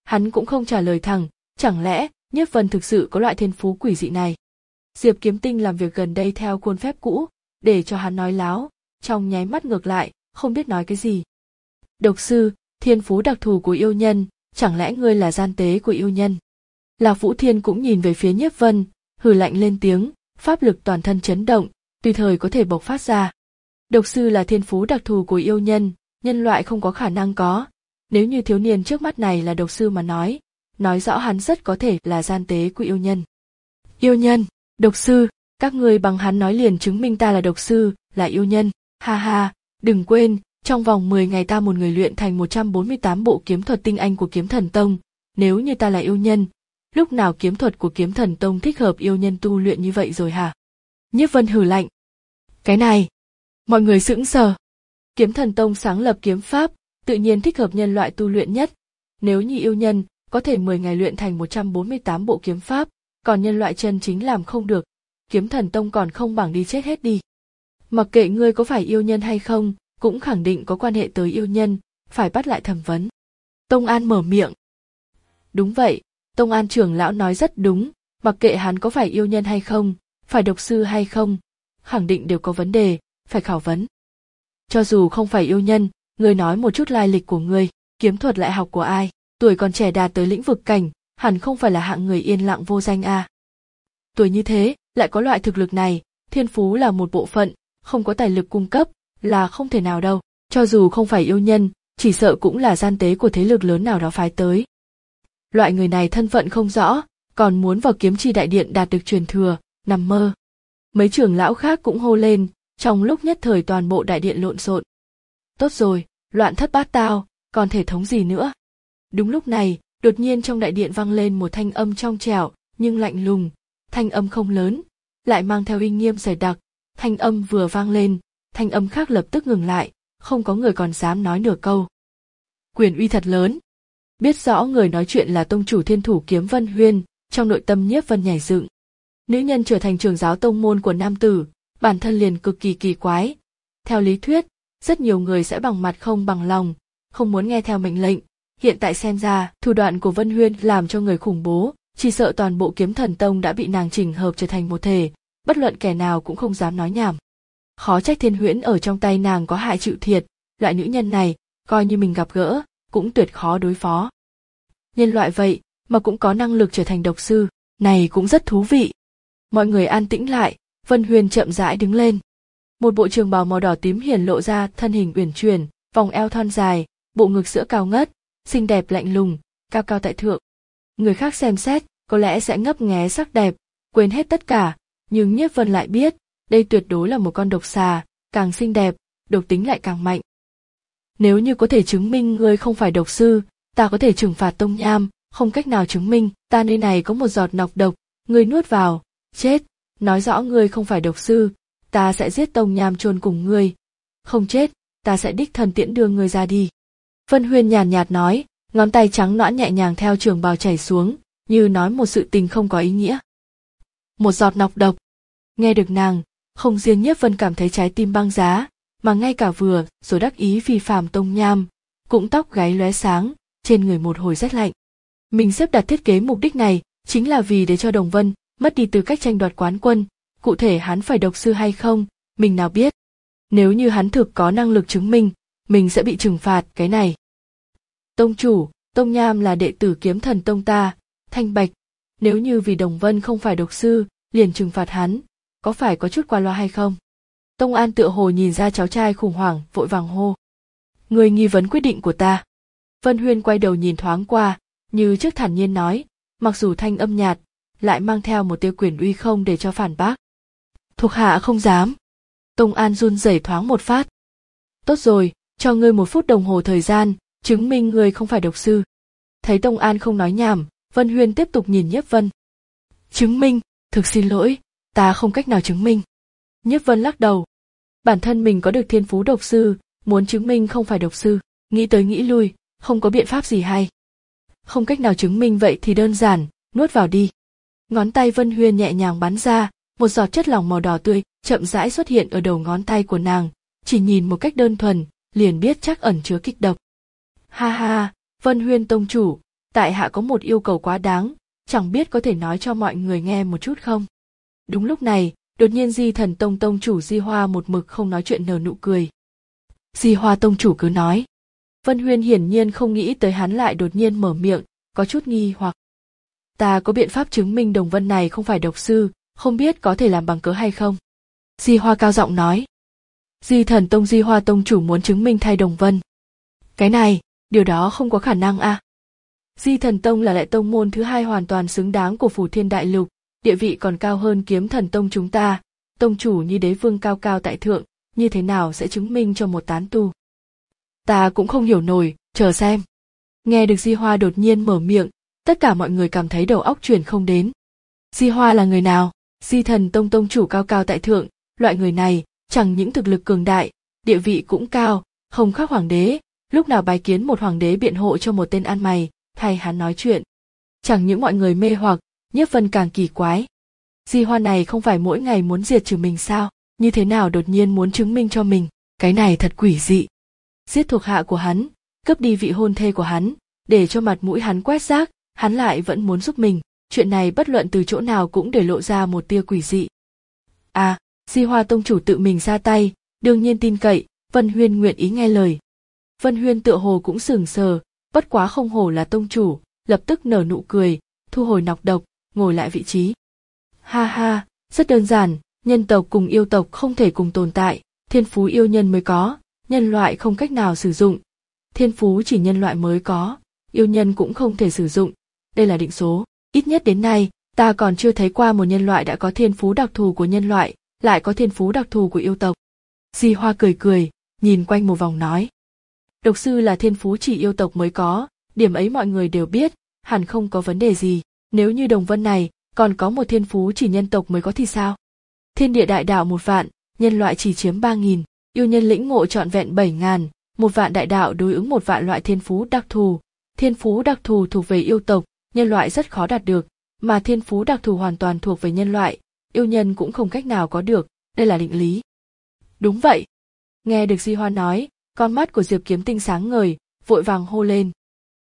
Hắn cũng không trả lời thẳng, chẳng lẽ Nhiếp Vân thực sự có loại thiên phú quỷ dị này. Diệp Kiếm Tinh làm việc gần đây theo khuôn phép cũ, để cho hắn nói láo, trong nháy mắt ngược lại, không biết nói cái gì. Độc sư, thiên phú đặc thù của yêu nhân, chẳng lẽ ngươi là gian tế của yêu nhân? Lạc Vũ Thiên cũng nhìn về phía Nhiếp Vân, hừ lạnh lên tiếng, pháp lực toàn thân chấn động, tùy thời có thể bộc phát ra. Độc sư là thiên phú đặc thù của yêu nhân, nhân loại không có khả năng có. Nếu như thiếu niên trước mắt này là độc sư mà nói, nói rõ hắn rất có thể là gian tế của yêu nhân. Yêu nhân, độc sư, các ngươi bằng hắn nói liền chứng minh ta là độc sư, là yêu nhân, ha ha, đừng quên, trong vòng mười ngày ta một người luyện thành một trăm bốn mươi tám bộ kiếm thuật tinh anh của Kiếm Thần Tông, nếu như ta là yêu nhân, lúc nào kiếm thuật của Kiếm Thần Tông thích hợp yêu nhân tu luyện như vậy rồi hả? Nhiếp Vân hừ lạnh. Cái này, mọi người sững sờ. Kiếm Thần Tông sáng lập kiếm pháp, tự nhiên thích hợp nhân loại tu luyện nhất. Nếu như yêu nhân, có thể mười ngày luyện thành một trăm bốn mươi tám bộ kiếm pháp, còn nhân loại chân chính làm không được, Kiếm Thần Tông còn không bằng đi chết hết đi. Mặc kệ ngươi có phải yêu nhân hay không, cũng khẳng định có quan hệ tới yêu nhân, phải bắt lại thẩm vấn. Tông An mở miệng. Đúng vậy, Tông An trưởng lão nói rất đúng, mặc kệ hắn có phải yêu nhân hay không, phải độc sư hay không, khẳng định đều có vấn đề, phải khảo vấn. Cho dù không phải yêu nhân, ngươi nói một chút lai lịch của ngươi, kiếm thuật lại học của ai, tuổi còn trẻ đạt tới lĩnh vực cảnh, hẳn không phải là hạng người yên lặng vô danh a. À. Tuổi như thế, lại có loại thực lực này, thiên phú là một bộ phận, không có tài lực cung cấp, là không thể nào đâu, cho dù không phải yêu nhân, chỉ sợ cũng là gian tế của thế lực lớn nào đó phái tới. Loại người này thân phận không rõ, còn muốn vào kiếm chi đại điện đạt được truyền thừa, nằm mơ. Mấy trưởng lão khác cũng hô lên, trong lúc nhất thời toàn bộ đại điện lộn xộn. Tốt rồi, loạn thất bát tao, còn thể thống gì nữa. Đúng lúc này, đột nhiên trong đại điện vang lên một thanh âm trong trẻo, nhưng lạnh lùng, thanh âm không lớn, lại mang theo uy nghiêm dày đặc, thanh âm vừa vang lên, thanh âm khác lập tức ngừng lại, không có người còn dám nói nửa câu. Quyền uy thật lớn. Biết rõ người nói chuyện là tông chủ Thiên Thủ Kiếm Vân Huyên, trong nội tâm Nhiếp Vân nhảy dựng. Nữ nhân trở thành trưởng giáo tông môn của nam tử, bản thân liền cực kỳ kỳ quái. Theo lý thuyết, rất nhiều người sẽ bằng mặt không bằng lòng, không muốn nghe theo mệnh lệnh. Hiện tại xem ra, thủ đoạn của Vân Huyên làm cho người khủng bố, chỉ sợ toàn bộ Kiếm Thần Tông đã bị nàng chỉnh hợp trở thành một thể, bất luận kẻ nào cũng không dám nói nhảm. Khó trách Thiên Huyễn ở trong tay nàng có hại chịu thiệt, loại nữ nhân này, coi như mình gặp gỡ, cũng tuyệt khó đối phó. Nhân loại vậy, mà cũng có năng lực trở thành độc sư, này cũng rất thú vị. Mọi người an tĩnh lại, Vân Huyên chậm rãi đứng lên. Một bộ trường bào màu đỏ tím hiển lộ ra thân hình uyển chuyển, vòng eo thon dài, bộ ngực sữa cao ngất, xinh đẹp lạnh lùng, cao cao tại thượng. Người khác xem xét, có lẽ sẽ ngấp nghé sắc đẹp, quên hết tất cả, nhưng Nhiếp Vân lại biết, đây tuyệt đối là một con độc xà, càng xinh đẹp, độc tính lại càng mạnh. Nếu như có thể chứng minh ngươi không phải độc sư, ta có thể trừng phạt Tông Nham, không cách nào chứng minh, ta nơi này có một giọt nọc độc, ngươi nuốt vào, chết, nói rõ ngươi không phải độc sư, ta sẽ giết Tông Nham chôn cùng ngươi. Không chết, ta sẽ đích thân tiễn đưa ngươi ra đi. Vân Huyên nhàn nhạt nói, ngón tay trắng nõn nhẹ nhàng theo trường bào chảy xuống, như nói một sự tình không có ý nghĩa. Một giọt nọc độc. Nghe được nàng, không riêng Nhiếp Vân cảm thấy trái tim băng giá, mà ngay cả vừa rồi đắc ý phi phàm Tông Nham, cũng tóc gáy lóe sáng, trên người một hồi rét lạnh. Mình xếp đặt thiết kế mục đích này chính là vì để cho Đồng Vân mất đi tư cách tranh đoạt quán quân, cụ thể hắn phải độc sư hay không, mình nào biết. Nếu như hắn thực có năng lực chứng minh, mình sẽ bị trừng phạt cái này. Tông chủ, Tông Nham là đệ tử Kiếm Thần Tông ta, thanh bạch, nếu như vì Đồng Vân không phải độc sư, liền trừng phạt hắn, có phải có chút qua loa hay không? Tông An tựa hồ nhìn ra cháu trai khủng hoảng, vội vàng hô. Người nghi vấn quyết định của ta. Vân Huyên quay đầu nhìn thoáng qua, như trước thản nhiên nói, mặc dù thanh âm nhạt, lại mang theo một tia quyền uy không để cho phản bác. Thuộc hạ không dám. Tông An run rẩy thoáng một phát. Tốt rồi, cho ngươi một phút đồng hồ thời gian, chứng minh ngươi không phải độc sư. Thấy Tông An không nói nhảm, Vân Huyên tiếp tục nhìn Nhiếp Vân. Chứng minh, thực xin lỗi, ta không cách nào chứng minh. Nhiếp Vân lắc đầu. Bản thân mình có được thiên phú độc sư, muốn chứng minh không phải độc sư, nghĩ tới nghĩ lui, không có biện pháp gì hay. Không cách nào chứng minh vậy thì đơn giản, nuốt vào đi. Ngón tay Vân Huyên nhẹ nhàng bắn ra, một giọt chất lỏng màu đỏ tươi chậm rãi xuất hiện ở đầu ngón tay của nàng, chỉ nhìn một cách đơn thuần, liền biết chắc ẩn chứa kịch độc. Ha ha, Vân Huyên tông chủ, tại hạ có một yêu cầu quá đáng, chẳng biết có thể nói cho mọi người nghe một chút không? Đúng lúc này, đột nhiên Di Thần Tông tông chủ Di Hoa một mực không nói chuyện nở nụ cười. Di Hoa tông chủ cứ nói. Vân Huyên hiển nhiên không nghĩ tới hắn lại đột nhiên mở miệng, có chút nghi hoặc. Ta có biện pháp chứng minh Đồng Vân này không phải độc sư, không biết có thể làm bằng cớ hay không? Di Hoa cao giọng nói. Di Thần Tông Di Hoa tông chủ muốn chứng minh thay Đồng Vân. Cái này, điều đó không có khả năng à? Di Thần Tông là đại tông môn thứ hai hoàn toàn xứng đáng của Phủ Thiên Đại Lục, địa vị còn cao hơn Kiếm Thần Tông chúng ta, tông chủ như đế vương cao cao tại thượng, như thế nào sẽ chứng minh cho một tán tu? Ta cũng không hiểu nổi, chờ xem. Nghe được Di Hoa đột nhiên mở miệng, tất cả mọi người cảm thấy đầu óc chuyển không đến. Di Hoa là người nào? Di Thần Tông tông chủ cao cao tại thượng, loại người này, chẳng những thực lực cường đại, địa vị cũng cao, không khác hoàng đế, lúc nào bái kiến một hoàng đế biện hộ cho một tên ăn mày, thay hắn nói chuyện. Chẳng những mọi người mê hoặc, Nhiếp Vân càng kỳ quái. Di Hoa này không phải mỗi ngày muốn diệt trừ mình sao, như thế nào đột nhiên muốn chứng minh cho mình, cái này thật quỷ dị. Giết thuộc hạ của hắn, cướp đi vị hôn thê của hắn, để cho mặt mũi hắn quét rác, hắn lại vẫn muốn giúp mình, chuyện này bất luận từ chỗ nào cũng để lộ ra một tia quỷ dị. À, Di Hoa tông chủ tự mình ra tay, đương nhiên tin cậy, Vân Huyên nguyện ý nghe lời. Vân Huyên tựa hồ cũng sững sờ, bất quá không hổ là tông chủ, lập tức nở nụ cười, thu hồi nọc độc, ngồi lại vị trí. Ha ha, rất đơn giản, nhân tộc cùng yêu tộc không thể cùng tồn tại, thiên phú yêu nhân mới có, nhân loại không cách nào sử dụng. Thiên phú chỉ nhân loại mới có, yêu nhân cũng không thể sử dụng, đây là định số. Ít nhất đến nay, ta còn chưa thấy qua một nhân loại đã có thiên phú đặc thù của nhân loại, lại có thiên phú đặc thù của yêu tộc. Di Hoa cười cười, nhìn quanh một vòng nói. Độc sư là thiên phú chỉ yêu tộc mới có, điểm ấy mọi người đều biết, hẳn không có vấn đề gì. Nếu như Đồng Vân này còn có một thiên phú chỉ nhân tộc mới có thì sao? Thiên địa đại đạo một vạn, nhân loại chỉ chiếm ba nghìn, yêu nhân lĩnh ngộ trọn vẹn bảy ngàn, một vạn đại đạo đối ứng một vạn loại thiên phú đặc thù. Thiên phú đặc thù thuộc về yêu tộc, nhân loại rất khó đạt được, mà thiên phú đặc thù hoàn toàn thuộc về nhân loại, yêu nhân cũng không cách nào có được, đây là định lý. Đúng vậy. Nghe được Di Hoa nói, con mắt của Diệp Kiếm Tinh sáng ngời, vội vàng hô lên.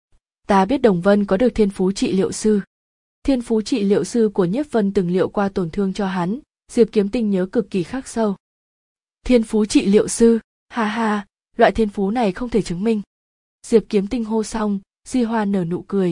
Ta biết Đồng Vân có được thiên phú trị liệu sư. Thiên phú trị liệu sư của Nhiếp Vân từng liệu qua tổn thương cho hắn, Diệp Kiếm Tinh nhớ cực kỳ khắc sâu. Thiên phú trị liệu sư, ha ha, loại thiên phú này không thể chứng minh. Diệp Kiếm Tinh hô xong, Di Hoa nở nụ cười.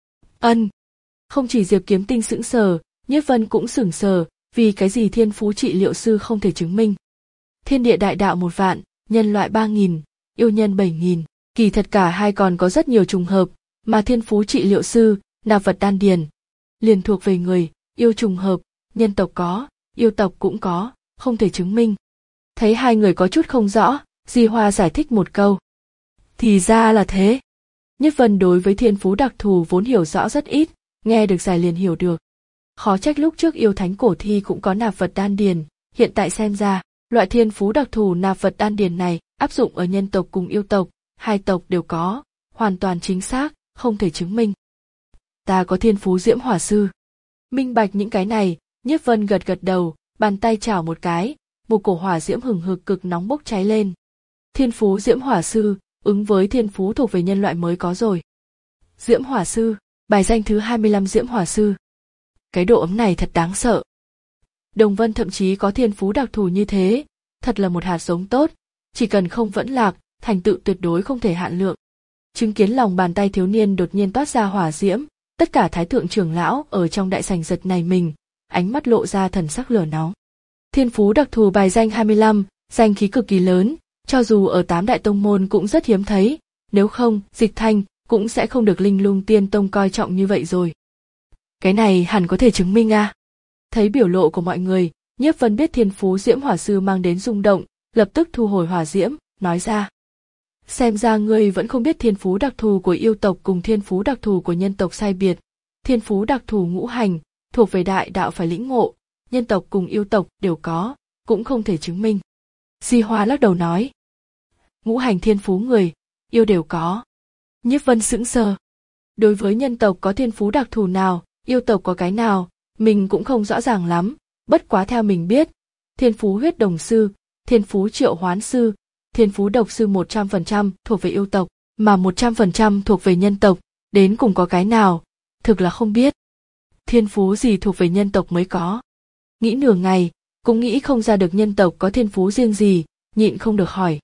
Ân. Không chỉ Diệp Kiếm Tinh sững sờ, Nhiếp Vân cũng sững sờ, vì cái gì thiên phú trị liệu sư không thể chứng minh. Thiên địa đại đạo một vạn, nhân loại ba nghìn, yêu nhân bảy nghìn, kỳ thật cả hai còn có rất nhiều trùng hợp, mà thiên phú trị liệu sư, nạp vật đan điền, liền thuộc về người, yêu trùng hợp, nhân tộc có, yêu tộc cũng có, không thể chứng minh. Thấy hai người có chút không rõ, Di Hoa giải thích một câu. Thì ra là thế. Nhất Vân đối với thiên phú đặc thù vốn hiểu rõ rất ít, nghe được giải liền hiểu được. Khó trách lúc trước yêu thánh cổ thi cũng có nạp vật đan điền, hiện tại xem ra, loại thiên phú đặc thù nạp vật đan điền này áp dụng ở nhân tộc cùng yêu tộc, hai tộc đều có, hoàn toàn chính xác, không thể chứng minh. Ta có thiên phú diễm hỏa sư. Minh bạch những cái này, Nhiếp Vân gật gật đầu, bàn tay chảo một cái, một cổ hỏa diễm hừng hực cực nóng bốc cháy lên. Thiên phú diễm hỏa sư, ứng với thiên phú thuộc về nhân loại mới có rồi. Diễm hỏa sư, bài danh thứ hai mươi lăm diễm hỏa sư. Cái độ ấm này thật đáng sợ. Đồng Vân thậm chí có thiên phú đặc thù như thế, thật là một hạt giống tốt, chỉ cần không vẫn lạc, thành tựu tuyệt đối không thể hạn lượng. Chứng kiến lòng bàn tay thiếu niên đột nhiên toát ra hỏa diễm, tất cả thái thượng trưởng lão ở trong đại sảnh giật nảy mình, ánh mắt lộ ra thần sắc lửa nóng. Thiên phú đặc thù bài danh hai mươi lăm, danh khí cực kỳ lớn, cho dù ở tám đại tông môn cũng rất hiếm thấy, nếu không, Dịch Thanh cũng sẽ không được Linh Lung Tiên Tông coi trọng như vậy rồi. Cái này hẳn có thể chứng minh à? Thấy biểu lộ của mọi người, Nhiếp Vân biết thiên phú diễm hỏa sư mang đến rung động, lập tức thu hồi hỏa diễm, nói ra. Xem ra ngươi vẫn không biết thiên phú đặc thù của yêu tộc cùng thiên phú đặc thù của nhân tộc sai biệt. Thiên phú đặc thù ngũ hành, thuộc về đại đạo phải lĩnh ngộ, nhân tộc cùng yêu tộc đều có, cũng không thể chứng minh. Di Hoa lắc đầu nói. Ngũ hành thiên phú người, yêu đều có. Nhiếp Vân sững sờ. Đối với nhân tộc có thiên phú đặc thù nào, yêu tộc có cái nào, mình cũng không rõ ràng lắm, bất quá theo mình biết, thiên phú huyết đồng sư, thiên phú triệu hoán sư, thiên phú độc sư một trăm phần trăm thuộc về yêu tộc, mà một trăm phần trăm thuộc về nhân tộc, Đến cùng có cái nào, thực là không biết. Thiên phú gì thuộc về nhân tộc mới có. Nghĩ nửa ngày, cũng nghĩ không ra được nhân tộc có thiên phú riêng gì, nhịn không được hỏi.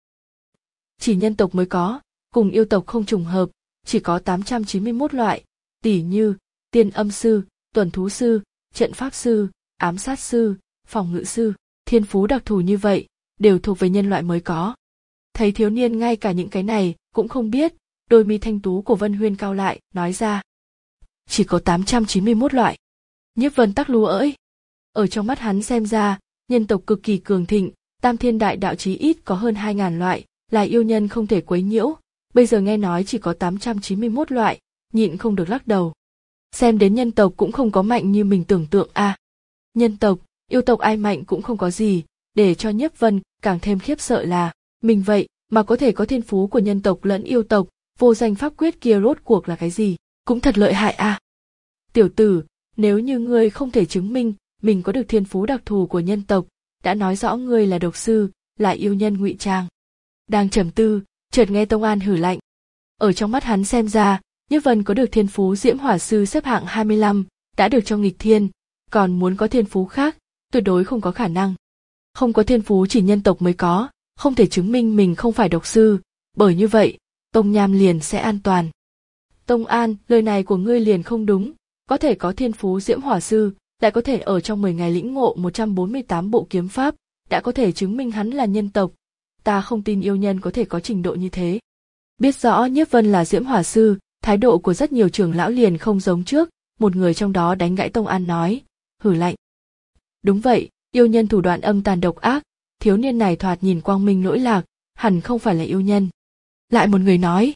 Chỉ nhân tộc mới có, cùng yêu tộc không trùng hợp, chỉ có tám trăm chín mươi mốt loại, tỉ như tiên âm sư, tuần thú sư, trận pháp sư, ám sát sư, phòng ngự sư. Thiên phú đặc thù như vậy, đều thuộc về nhân loại mới có. Thấy thiếu niên ngay cả những cái này cũng không biết, đôi mi thanh tú của Vân Huyên cau lại, nói ra. Chỉ có tám trăm chín mươi mốt loại. Nhiếp Vân tắc lúa ỡi. Ở trong mắt hắn xem ra, nhân tộc cực kỳ cường thịnh, tam thiên đại đạo chí ít có hơn hai ngàn loại, là yêu nhân không thể quấy nhiễu. Bây giờ nghe nói chỉ có tám trăm chín mươi mốt loại, nhịn không được lắc đầu. Xem đến nhân tộc cũng không có mạnh như mình tưởng tượng a. À. Nhân tộc, yêu tộc ai mạnh cũng không có gì, để cho Nhiếp Vân càng thêm khiếp sợ là, mình vậy mà có thể có thiên phú của nhân tộc lẫn yêu tộc, vô danh pháp quyết kia rốt cuộc là cái gì, cũng thật lợi hại a. À. Tiểu tử, nếu như ngươi không thể chứng minh mình có được thiên phú đặc thù của nhân tộc, đã nói rõ ngươi là độc sư, là yêu nhân ngụy trang. Đang trầm tư, chợt nghe Tông An hử lạnh. Ở trong mắt hắn xem ra, Nhiếp Vân có được thiên phú Diễm Hỏa sư xếp hạng hai mươi lăm, đã được cho nghịch thiên, còn muốn có thiên phú khác, tuyệt đối không có khả năng. Không có thiên phú chỉ nhân tộc mới có, không thể chứng minh mình không phải độc sư, bởi như vậy, Tông Nham liền sẽ an toàn. Tông An, lời này của ngươi liền không đúng, có thể có thiên phú Diễm Hỏa sư, lại có thể ở trong mười ngày lĩnh ngộ một trăm bốn mươi tám bộ kiếm pháp, đã có thể chứng minh hắn là nhân tộc. Ta không tin yêu nhân có thể có trình độ như thế. Biết rõ Nhiếp Vân là Diễm Hỏa sư, thái độ của rất nhiều trưởng lão liền không giống trước, một người trong đó đánh gãy Tông An nói, hử lạnh. Đúng vậy, yêu nhân thủ đoạn âm tàn độc ác, thiếu niên này thoạt nhìn quang minh lỗi lạc, hẳn không phải là yêu nhân. Lại một người nói,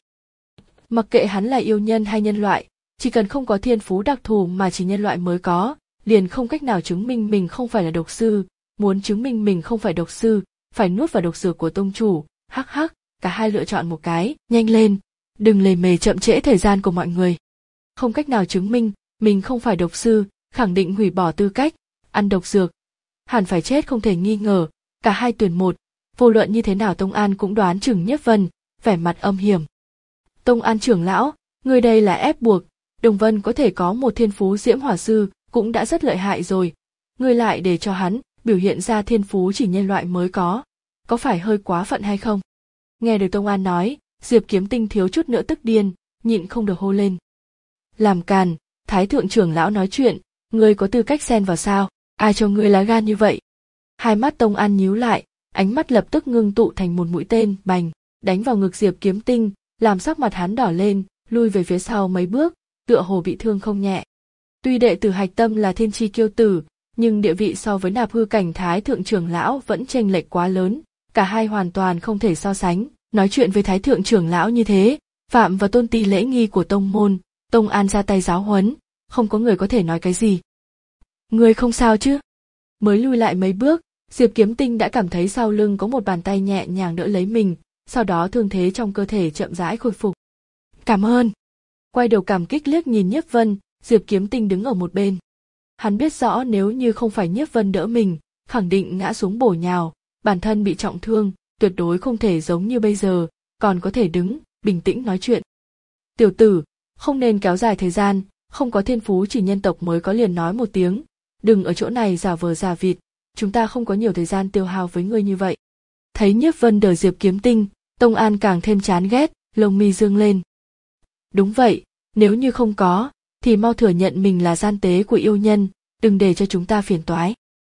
mặc kệ hắn là yêu nhân hay nhân loại, chỉ cần không có thiên phú đặc thù mà chỉ nhân loại mới có, liền không cách nào chứng minh mình không phải là độc sư, muốn chứng minh mình không phải độc sư, phải nuốt vào độc dược của tông chủ, hắc hắc, cả hai lựa chọn một cái, nhanh lên, đừng lề mề chậm trễ thời gian của mọi người. Không cách nào chứng minh mình không phải độc sư, khẳng định hủy bỏ tư cách, ăn độc dược, hẳn phải chết không thể nghi ngờ, cả hai tuyển một, vô luận như thế nào Tông An cũng đoán chừng Nhiếp Vân, vẻ mặt âm hiểm. Tông An trưởng lão, người đây là ép buộc, Đồng Vân có thể có một thiên phú Diễm Hỏa sư cũng đã rất lợi hại rồi, ngươi lại để cho hắn biểu hiện ra thiên phú chỉ nhân loại mới có, có phải hơi quá phận hay không? Nghe được Tông An nói, Diệp Kiếm Tinh thiếu chút nữa tức điên, nhịn không được hô lên. Làm càn, Thái thượng trưởng lão nói chuyện, ngươi có tư cách xen vào sao? Ai cho ngươi lá gan như vậy? Hai mắt Tông An nhíu lại, ánh mắt lập tức ngưng tụ thành một mũi tên, bành, đánh vào ngực Diệp Kiếm Tinh, làm sắc mặt hắn đỏ lên, lui về phía sau mấy bước, tựa hồ bị thương không nhẹ. Tuy đệ tử Hạch Tâm là thiên chi kiêu tử, nhưng địa vị so với Nạp Hư cảnh Thái thượng trưởng lão vẫn chênh lệch quá lớn, cả hai hoàn toàn không thể so sánh. Nói chuyện với Thái thượng trưởng lão như thế, phạm vào tôn ti lễ nghi của tông môn, Tông An ra tay giáo huấn, không có người có thể nói cái gì. Ngươi không sao chứ? Mới lui lại mấy bước, Diệp Kiếm Tinh đã cảm thấy sau lưng có một bàn tay nhẹ nhàng đỡ lấy mình, sau đó thương thế trong cơ thể chậm rãi khôi phục. Cảm ơn. Quay đầu cảm kích liếc nhìn Nhiếp Vân, Diệp Kiếm Tinh đứng ở một bên. Hắn biết rõ nếu như không phải Nhiếp Vân đỡ mình, khẳng định ngã xuống bổ nhào, bản thân bị trọng thương, tuyệt đối không thể giống như bây giờ, còn có thể đứng, bình tĩnh nói chuyện. Tiểu tử, không nên kéo dài thời gian, không có thiên phú chỉ nhân tộc mới có liền nói một tiếng, đừng ở chỗ này giả vờ giả vịt, chúng ta không có nhiều thời gian tiêu hao với ngươi như vậy. Thấy Nhiếp Vân đỡ Diệp Kiếm Tinh, Tông An càng thêm chán ghét, lông mi dương lên. Đúng vậy, nếu như không có, thì mau thừa nhận mình là gian tế của yêu nhân, đừng để cho chúng ta phiền toái.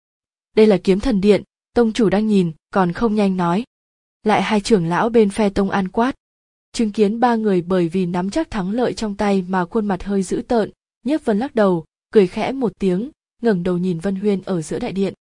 Đây là Kiếm Thần Điện, tông chủ đang nhìn, còn không nhanh nói. Lại hai trưởng lão bên phe Tông An quát. Chứng kiến ba người bởi vì nắm chắc thắng lợi trong tay mà khuôn mặt hơi dữ tợn, Nhiếp Vân lắc đầu, cười khẽ một tiếng, ngẩng đầu nhìn Vân Huyên ở giữa đại điện.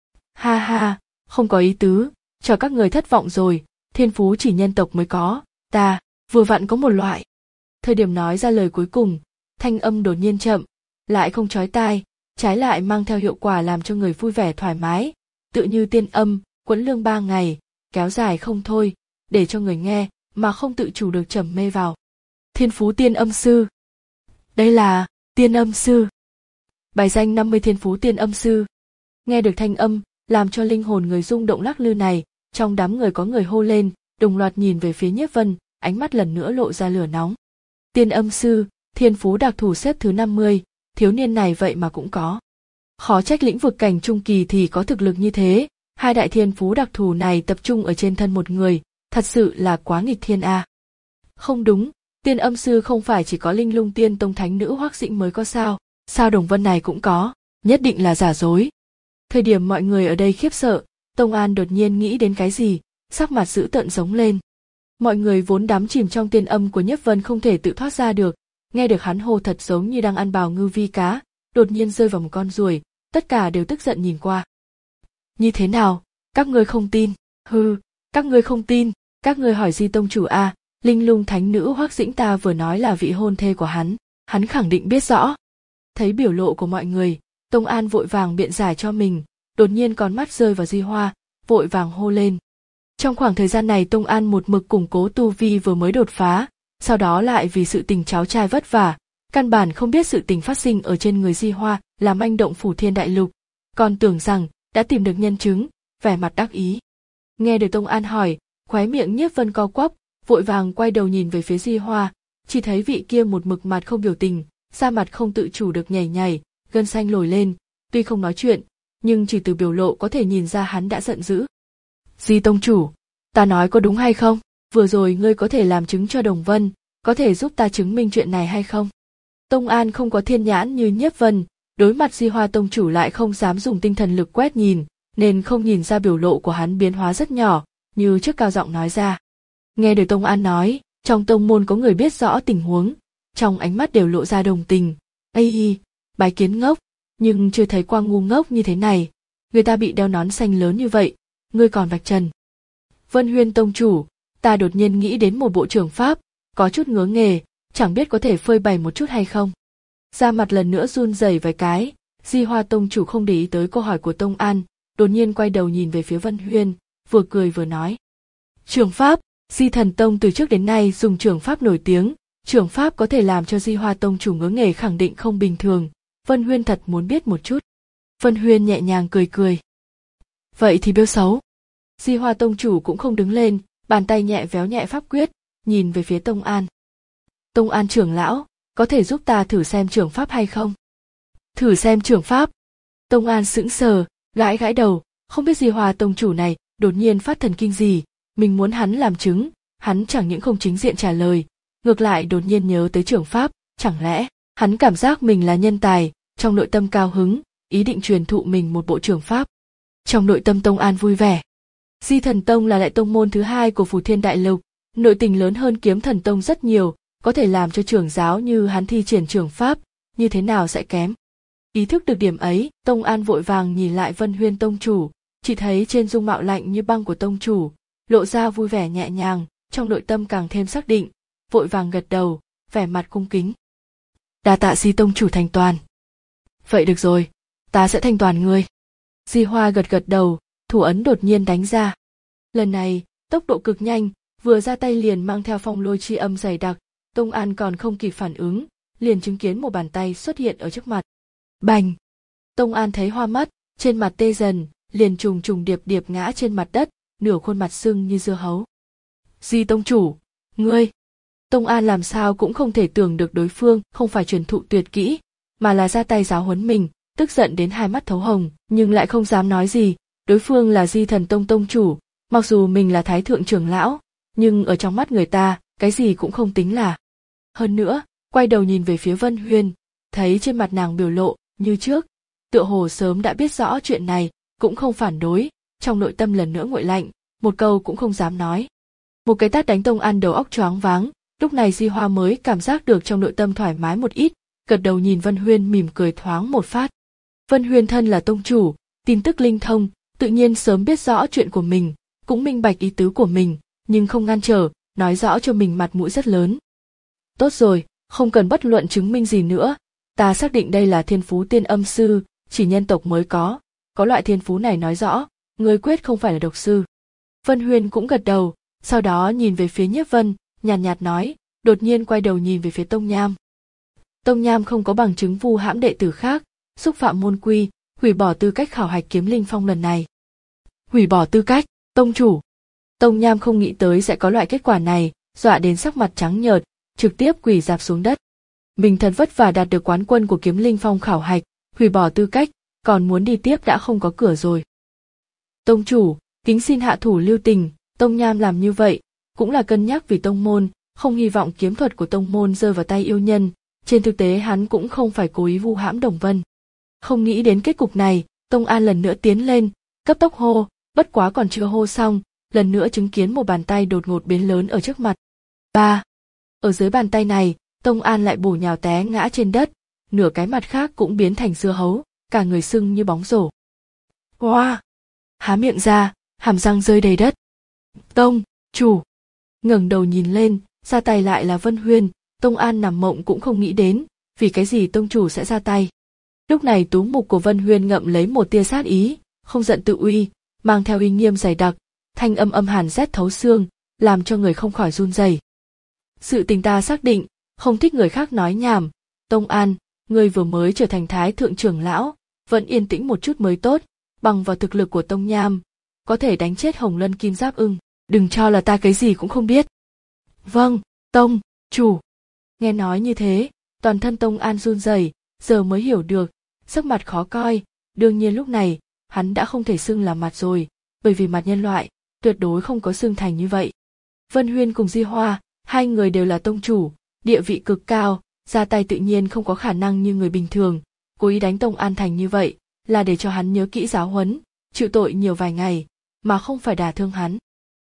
Ha ha, không có ý tứ, cho các người thất vọng rồi, thiên phú chỉ nhân tộc mới có, ta, vừa vặn có một loại. Thời điểm nói ra lời cuối cùng, thanh âm đột nhiên chậm, lại không chói tai, trái lại mang theo hiệu quả làm cho người vui vẻ thoải mái, tự như tiên âm, quấn lương ba ngày, kéo dài không thôi, để cho người nghe mà không tự chủ được trầm mê vào. Thiên phú tiên âm sư. Đây là tiên âm sư. Bài danh năm mươi thiên phú tiên âm sư. Nghe được thanh âm, làm cho linh hồn người rung động lắc lư này, trong đám người có người hô lên, đồng loạt nhìn về phía Nhiếp Vân, ánh mắt lần nữa lộ ra lửa nóng. Tiên âm sư, thiên phú đặc thù xếp thứ năm mươi, thiếu niên này vậy mà cũng có. Khó trách lĩnh vực cảnh trung kỳ thì có thực lực như thế, hai đại thiên phú đặc thù này tập trung ở trên thân một người, thật sự là quá nghịch thiên a. À. Không đúng, Tiên Âm Sư không phải chỉ có Linh Lung Tiên Tông thánh nữ Hoắc Dĩnh mới có sao, sao Đồng Vân này cũng có, nhất định là giả dối. Thời điểm mọi người ở đây khiếp sợ, Tông An đột nhiên nghĩ đến cái gì, sắc mặt dữ tợn giống lên. Mọi người vốn đắm chìm trong tiên âm của Nhiếp Vân không thể tự thoát ra được, nghe được hắn hô thật giống như đang ăn bào ngư vi cá, đột nhiên rơi vào một con ruồi, tất cả đều tức giận nhìn qua. Như thế nào, các ngươi không tin? Hừ, các ngươi không tin, các ngươi hỏi Di tông chủ a, à, Linh Lung thánh nữ Hoắc Dĩnh ta vừa nói là vị hôn thê của hắn, hắn khẳng định biết rõ. Thấy biểu lộ của mọi người, Tông An vội vàng biện giải cho mình, đột nhiên con mắt rơi vào Di Hoa, vội vàng hô lên. Trong khoảng thời gian này Tông An một mực củng cố tu vi vừa mới đột phá, sau đó lại vì sự tình cháu trai vất vả, căn bản không biết sự tình phát sinh ở trên người Di Hoa làm anh động phủ thiên đại lục, còn tưởng rằng đã tìm được nhân chứng, vẻ mặt đắc ý. Nghe được Tông An hỏi, khóe miệng Nhiếp Vân co quắp, vội vàng quay đầu nhìn về phía Di Hoa, chỉ thấy vị kia một mực mặt không biểu tình, da mặt không tự chủ được nhảy nhảy, gân xanh nổi lên, tuy không nói chuyện, nhưng chỉ từ biểu lộ có thể nhìn ra hắn đã giận dữ. Di tông chủ, ta nói có đúng hay không? Vừa rồi ngươi có thể làm chứng cho Đồng Vân, có thể giúp ta chứng minh chuyện này hay không? Tông An không có thiên nhãn như Nhiếp Vân, đối mặt Di Hoa tông chủ lại không dám dùng tinh thần lực quét nhìn, nên không nhìn ra biểu lộ của hắn biến hóa rất nhỏ, như trước cao giọng nói ra. Nghe được Tông An nói, trong tông môn có người biết rõ tình huống, trong ánh mắt đều lộ ra đồng tình. Ây hi, bái kiến ngốc, nhưng chưa thấy qua ngu ngốc như thế này, người ta bị đeo nón xanh lớn như vậy, ngươi còn vạch trần. Vân Huyên tông chủ, ta đột nhiên nghĩ đến một bộ trưởng pháp, có chút ngứa nghề, chẳng biết có thể phơi bày một chút hay không. Da mặt lần nữa run rẩy vài cái, Di Hoa tông chủ không để ý tới câu hỏi của Tông An, đột nhiên quay đầu nhìn về phía Vân Huyên, vừa cười vừa nói. Trưởng pháp, Di Thần Tông từ trước đến nay dùng trưởng pháp nổi tiếng, trưởng pháp có thể làm cho Di Hoa tông chủ ngứa nghề khẳng định không bình thường, Vân Huyên thật muốn biết một chút. Vân Huyên nhẹ nhàng cười cười. Vậy thì bêu xấu. Di Hoa tông chủ cũng không đứng lên, bàn tay nhẹ véo nhẹ pháp quyết, nhìn về phía Tông An. Tông An trưởng lão, có thể giúp ta thử xem trưởng pháp hay không? Thử xem trưởng pháp. Tông An sững sờ, gãi gãi đầu, không biết Di Hoa tông chủ này đột nhiên phát thần kinh gì, mình muốn hắn làm chứng, hắn chẳng những không chính diện trả lời, ngược lại đột nhiên nhớ tới trưởng pháp, chẳng lẽ hắn cảm giác mình là nhân tài, trong nội tâm cao hứng, ý định truyền thụ mình một bộ trưởng pháp. Trong nội tâm Tông An vui vẻ. Di Thần Tông là đại tông môn thứ hai của Phù Thiên Đại Lục, nội tình lớn hơn Kiếm Thần Tông rất nhiều, có thể làm cho trưởng giáo như hắn thi triển trưởng pháp, như thế nào sẽ kém. Ý thức được điểm ấy, Tông An vội vàng nhìn lại Vân Huyên tông chủ, chỉ thấy trên dung mạo lạnh như băng của tông chủ, lộ ra vui vẻ nhẹ nhàng, trong nội tâm càng thêm xác định, vội vàng gật đầu, vẻ mặt cung kính. Đa tạ Di tông chủ thành toàn. Vậy được rồi, ta sẽ thành toàn ngươi. Di Hoa gật gật đầu, thủ ấn đột nhiên đánh ra. Lần này, tốc độ cực nhanh, vừa ra tay liền mang theo phong lôi chi âm dày đặc, Tông An còn không kịp phản ứng, liền chứng kiến một bàn tay xuất hiện ở trước mặt. Bành! Tông An thấy hoa mắt, trên mặt tê dần, liền trùng trùng điệp điệp ngã trên mặt đất, nửa khuôn mặt sưng như dưa hấu. Di tông chủ, ngươi! Tông An làm sao cũng không thể tưởng được đối phương không phải truyền thụ tuyệt kỹ, mà là ra tay giáo huấn mình, tức giận đến hai mắt thấu hồng, nhưng lại không dám nói gì. Đối phương là Di Thần Tông tông chủ, mặc dù mình là thái thượng trưởng lão, nhưng ở trong mắt người ta, cái gì cũng không tính là. Hơn nữa, quay đầu nhìn về phía Vân Huyên, thấy trên mặt nàng biểu lộ như trước, tựa hồ sớm đã biết rõ chuyện này, cũng không phản đối, trong nội tâm lần nữa nguội lạnh, một câu cũng không dám nói. Một cái tát đánh Tông An đầu óc choáng váng, lúc này Di Hoa mới cảm giác được trong nội tâm thoải mái một ít, gật đầu nhìn Vân Huyên mỉm cười thoáng một phát. Vân Huyên thân là tông chủ, tin tức linh thông, tự nhiên sớm biết rõ chuyện của mình, cũng minh bạch ý tứ của mình, nhưng không ngăn trở, nói rõ cho mình mặt mũi rất lớn. Tốt rồi, không cần bất luận chứng minh gì nữa, ta xác định đây là thiên phú tiên âm sư, chỉ nhân tộc mới có, có loại thiên phú này nói rõ, ngươi quyết không phải là độc sư. Vân Huyên cũng gật đầu, sau đó nhìn về phía Nhiếp Vân, nhàn nhạt, nhạt nói, đột nhiên quay đầu nhìn về phía Tông Nham. Tông Nham không có bằng chứng vu hãm đệ tử khác, xúc phạm môn quy, hủy bỏ tư cách khảo hạch kiếm linh phong lần này. Hủy bỏ tư cách, tông chủ. Tông Nham không nghĩ tới sẽ có loại kết quả này, dọa đến sắc mặt trắng nhợt, trực tiếp quỳ rạp xuống đất. Mình thật vất vả đạt được quán quân của Kiếm Linh Phong khảo hạch, hủy bỏ tư cách, còn muốn đi tiếp đã không có cửa rồi. Tông chủ, kính xin hạ thủ lưu tình, Tông Nham làm như vậy, cũng là cân nhắc vì tông môn, không hy vọng kiếm thuật của tông môn rơi vào tay yêu nhân, trên thực tế hắn cũng không phải cố ý vu hãm Đồng Vân. Không nghĩ đến kết cục này, Tông An lần nữa tiến lên, cấp tốc hô, bất quá còn chưa hô xong, lần nữa chứng kiến một bàn tay đột ngột biến lớn ở trước mặt. Ba. Ở dưới bàn tay này, Tông An lại bổ nhào té ngã trên đất, nửa cái mặt khác cũng biến thành dưa hấu, cả người sưng như bóng rổ. Wow! Há miệng ra, hàm răng rơi đầy đất. Tông, chủ! Ngẩng đầu nhìn lên, ra tay lại là Vân Huyên, Tông An nằm mộng cũng không nghĩ đến, vì cái gì tông chủ sẽ ra tay. Lúc này tú mục của Vân Huyên ngậm lấy một tia sát ý, không giận tự uy, mang theo uy nghiêm dày đặc, thanh âm âm hàn rét thấu xương, làm cho người không khỏi run rẩy. Sự tình ta xác định, không thích người khác nói nhảm. Tông An, ngươi vừa mới trở thành thái thượng trưởng lão, vẫn yên tĩnh một chút mới tốt, bằng vào thực lực của Tông Nham, có thể đánh chết Hồng Lân Kim Giáp Ưng, đừng cho là ta cái gì cũng không biết. Vâng, Tông, chủ. Nghe nói như thế, toàn thân Tông An run rẩy, giờ mới hiểu được, sắc mặt khó coi, đương nhiên lúc này, hắn đã không thể xưng là mặt rồi, bởi vì mặt nhân loại, tuyệt đối không có xưng thành như vậy. Vân Huyên cùng Di Hoa, hai người đều là tông chủ, địa vị cực cao, ra tay tự nhiên không có khả năng như người bình thường, cố ý đánh Tông An thành như vậy, là để cho hắn nhớ kỹ giáo huấn, chịu tội nhiều vài ngày, mà không phải đả thương hắn.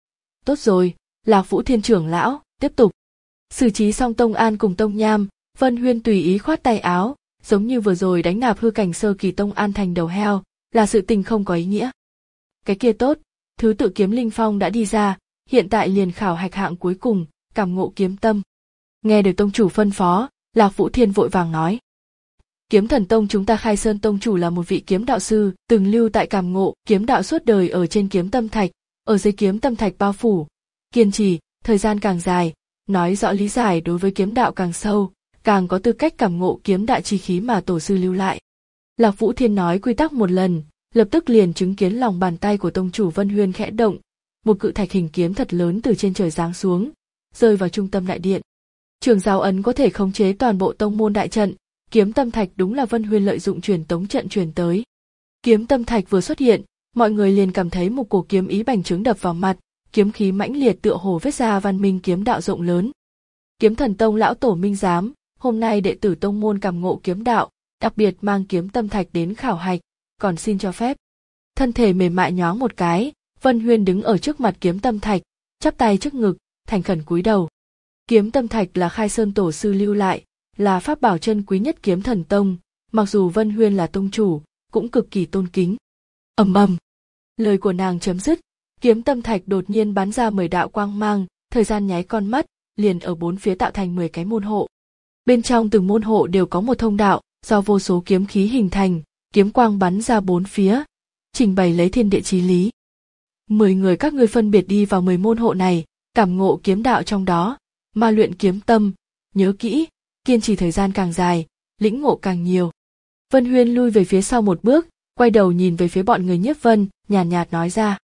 Tốt rồi, Lạc Vũ Thiên trưởng lão, tiếp tục. Xử trí xong Tông An cùng Tông Nham, Vân Huyên tùy ý khoát tay áo, giống như vừa rồi đánh nạp hư cảnh sơ kỳ Tông An thành đầu heo, là sự tình không có ý nghĩa. Cái kia tốt, thứ tự Kiếm Linh Phong đã đi ra, hiện tại liền khảo hạch hạng cuối cùng, cảm ngộ kiếm tâm. Nghe được tông chủ phân phó, Lạc Vũ Thiên vội vàng nói. Kiếm Thần Tông chúng ta khai sơn tông chủ là một vị kiếm đạo sư, từng lưu tại cảm ngộ kiếm đạo suốt đời ở trên kiếm tâm thạch, ở dưới kiếm tâm thạch bao phủ, kiên trì, thời gian càng dài, nói rõ lý giải đối với kiếm đạo càng sâu, càng có tư cách cảm ngộ kiếm đạo chi khí mà tổ sư lưu lại. Lạc Vũ Thiên nói quy tắc một lần, lập tức liền chứng kiến lòng bàn tay của tông chủ Vân Huyên khẽ động, một cự thạch hình kiếm thật lớn từ trên trời giáng xuống, rơi vào trung tâm đại điện. Trường giáo ấn có thể khống chế toàn bộ tông môn đại trận, kiếm tâm thạch đúng là Vân Huyên lợi dụng truyền tống trận truyền tới. Kiếm tâm thạch vừa xuất hiện, mọi người liền cảm thấy một cổ kiếm ý bành trướng đập vào mặt, kiếm khí mãnh liệt tựa hồ vết ra văn minh kiếm đạo rộng lớn. Kiếm Thần Tông lão tổ Minh Giám, hôm nay đệ tử tông môn cảm ngộ kiếm đạo, đặc biệt mang kiếm tâm thạch đến khảo hạch, còn xin cho phép. Thân thể mềm mại nhoáng một cái, Vân Huyên đứng ở trước mặt kiếm tâm thạch, chắp tay trước ngực, thành khẩn cúi đầu. Kiếm tâm thạch là khai sơn tổ sư lưu lại, là pháp bảo chân quý nhất Kiếm Thần Tông, mặc dù Vân Huyên là tông chủ, cũng cực kỳ tôn kính. Ầm ầm, lời của nàng chấm dứt, kiếm tâm thạch đột nhiên bắn ra mười đạo quang mang, thời gian nháy con mắt, liền ở bốn phía tạo thành mười cái môn hộ. Bên trong từng môn hộ đều có một thông đạo, do vô số kiếm khí hình thành, kiếm quang bắn ra bốn phía, trình bày lấy thiên địa chí lý. Mười người các ngươi phân biệt đi vào mười môn hộ này, cảm ngộ kiếm đạo trong đó, mà luyện kiếm tâm, nhớ kỹ, kiên trì thời gian càng dài, lĩnh ngộ càng nhiều. Vân Huyên lui về phía sau một bước, quay đầu nhìn về phía bọn người Nhiếp Vân, nhàn nhạt, nhạt nói ra.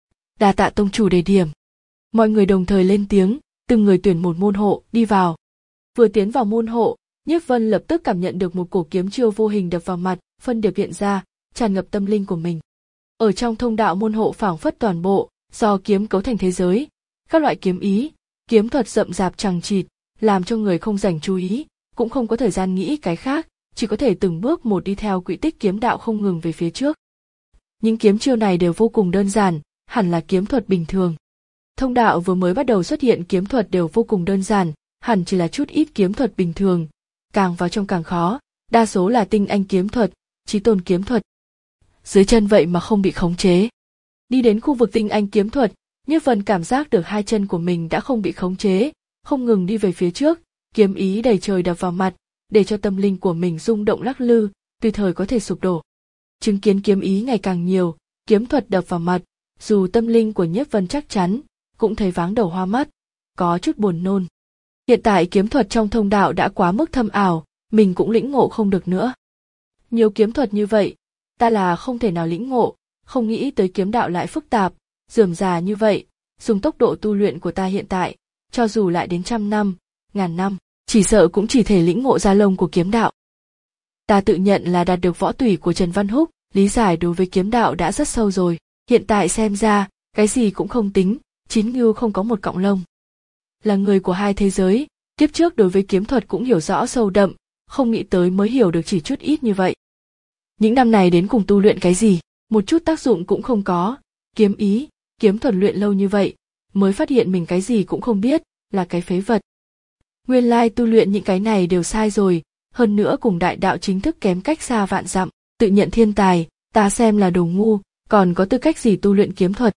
Đa tạ tông chủ đề điểm. Mọi người đồng thời lên tiếng, từng người tuyển một môn hộ, đi vào. Vừa tiến vào môn hộ, Nhiếp Vân lập tức cảm nhận được một cổ kiếm chiêu vô hình đập vào mặt, phân điệp hiện ra, tràn ngập tâm linh của mình. Ở trong thông đạo môn hộ phảng phất toàn bộ, do kiếm cấu thành thế giới, các loại kiếm ý, kiếm thuật rậm rạp chằng chịt, làm cho người không rảnh chú ý, cũng không có thời gian nghĩ cái khác, chỉ có thể từng bước một đi theo quỹ tích kiếm đạo không ngừng về phía trước. Những kiếm chiêu này đều vô cùng đơn giản, hẳn là kiếm thuật bình thường. Thông đạo vừa mới bắt đầu xuất hiện kiếm thuật đều vô cùng đơn giản, hẳn chỉ là chút ít kiếm thuật bình thường, càng vào trong càng khó, đa số là tinh anh kiếm thuật, chí tôn kiếm thuật. Dưới chân vậy mà không bị khống chế. Đi đến khu vực tinh anh kiếm thuật, Nhiếp Vân cảm giác được hai chân của mình đã không bị khống chế, không ngừng đi về phía trước, kiếm ý đầy trời đập vào mặt, để cho tâm linh của mình rung động lắc lư, tùy thời có thể sụp đổ. Chứng kiến kiếm ý ngày càng nhiều, kiếm thuật đập vào mặt, dù tâm linh của Nhiếp Vân chắc chắn, cũng thấy váng đầu hoa mắt, có chút buồn nôn. Hiện tại kiếm thuật trong thông đạo đã quá mức thâm ảo, mình cũng lĩnh ngộ không được nữa. Nhiều kiếm thuật như vậy, ta là không thể nào lĩnh ngộ, không nghĩ tới kiếm đạo lại phức tạp, rườm rà như vậy, dùng tốc độ tu luyện của ta hiện tại, cho dù lại đến trăm năm, ngàn năm, chỉ sợ cũng chỉ thể lĩnh ngộ ra lông của kiếm đạo. Ta tự nhận là đạt được võ tủy của Trần Văn Húc, lý giải đối với kiếm đạo đã rất sâu rồi, hiện tại xem ra, cái gì cũng không tính, chín ngưu không có một cọng lông. Là người của hai thế giới, kiếp trước đối với kiếm thuật cũng hiểu rõ sâu đậm, không nghĩ tới mới hiểu được chỉ chút ít như vậy. Những năm này đến cùng tu luyện cái gì, một chút tác dụng cũng không có, kiếm ý, kiếm thuật luyện lâu như vậy, mới phát hiện mình cái gì cũng không biết, là cái phế vật. Nguyên lai tu luyện những cái này đều sai rồi, hơn nữa cùng đại đạo chính thức kém cách xa vạn dặm, tự nhận thiên tài, ta xem là đồ ngu, còn có tư cách gì tu luyện kiếm thuật.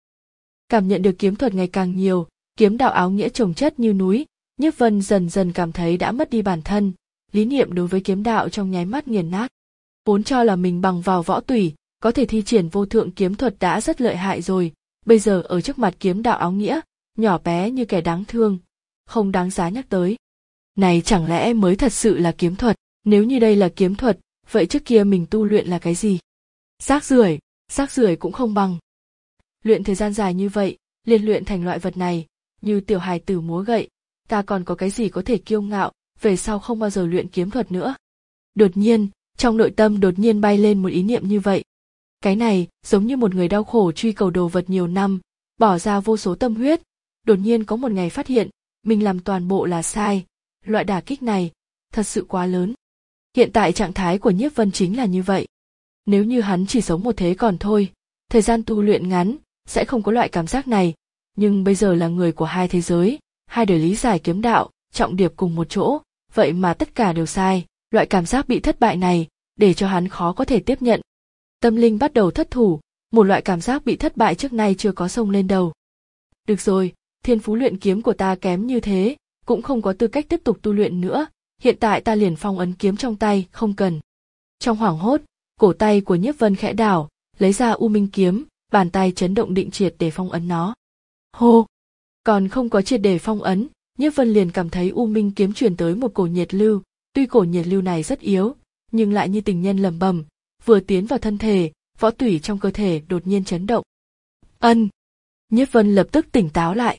Cảm nhận được kiếm thuật ngày càng nhiều, kiếm đạo áo nghĩa chồng chất như núi, Nhiếp Vân dần dần cảm thấy đã mất đi bản thân, lý niệm đối với kiếm đạo trong nháy mắt nghiền nát. Vốn cho là mình bằng vào võ tủy, có thể thi triển vô thượng kiếm thuật đã rất lợi hại rồi, bây giờ ở trước mặt kiếm đạo áo nghĩa, nhỏ bé như kẻ đáng thương, không đáng giá nhắc tới. Này chẳng lẽ mới thật sự là kiếm thuật, nếu như đây là kiếm thuật, vậy trước kia mình tu luyện là cái gì? Rác rưởi, rác rưởi cũng không bằng. Luyện thời gian dài như vậy, liền luyện thành loại vật này, như tiểu hài tử múa gậy, ta còn có cái gì có thể kiêu ngạo, về sau không bao giờ luyện kiếm thuật nữa. Đột nhiên, trong nội tâm đột nhiên bay lên một ý niệm như vậy. Cái này giống như một người đau khổ truy cầu đồ vật nhiều năm, bỏ ra vô số tâm huyết, đột nhiên có một ngày phát hiện, mình làm toàn bộ là sai, loại đả kích này, thật sự quá lớn. Hiện tại trạng thái của Nhiếp Vân chính là như vậy. Nếu như hắn chỉ sống một thế còn thôi, thời gian tu luyện ngắn, sẽ không có loại cảm giác này, nhưng bây giờ là người của hai thế giới, hai đời lý giải kiếm đạo, trọng điệp cùng một chỗ, vậy mà tất cả đều sai, loại cảm giác bị thất bại này, để cho hắn khó có thể tiếp nhận. Tâm linh bắt đầu thất thủ, một loại cảm giác bị thất bại trước nay chưa có xông lên đầu. Được rồi, thiên phú luyện kiếm của ta kém như thế, cũng không có tư cách tiếp tục tu luyện nữa, hiện tại ta liền phong ấn kiếm trong tay, không cần. Trong hoảng hốt, cổ tay của Nhiếp Vân khẽ đảo, lấy ra U Minh kiếm, bàn tay chấn động định triệt để phong ấn nó. Hô! Còn không có triệt để phong ấn, Nhiếp Vân liền cảm thấy U Minh kiếm truyền tới một cổ nhiệt lưu, tuy cổ nhiệt lưu này rất yếu, nhưng lại như tình nhân lẩm bẩm, vừa tiến vào thân thể, võ tủy trong cơ thể đột nhiên chấn động. Ân! Nhiếp Vân lập tức tỉnh táo lại.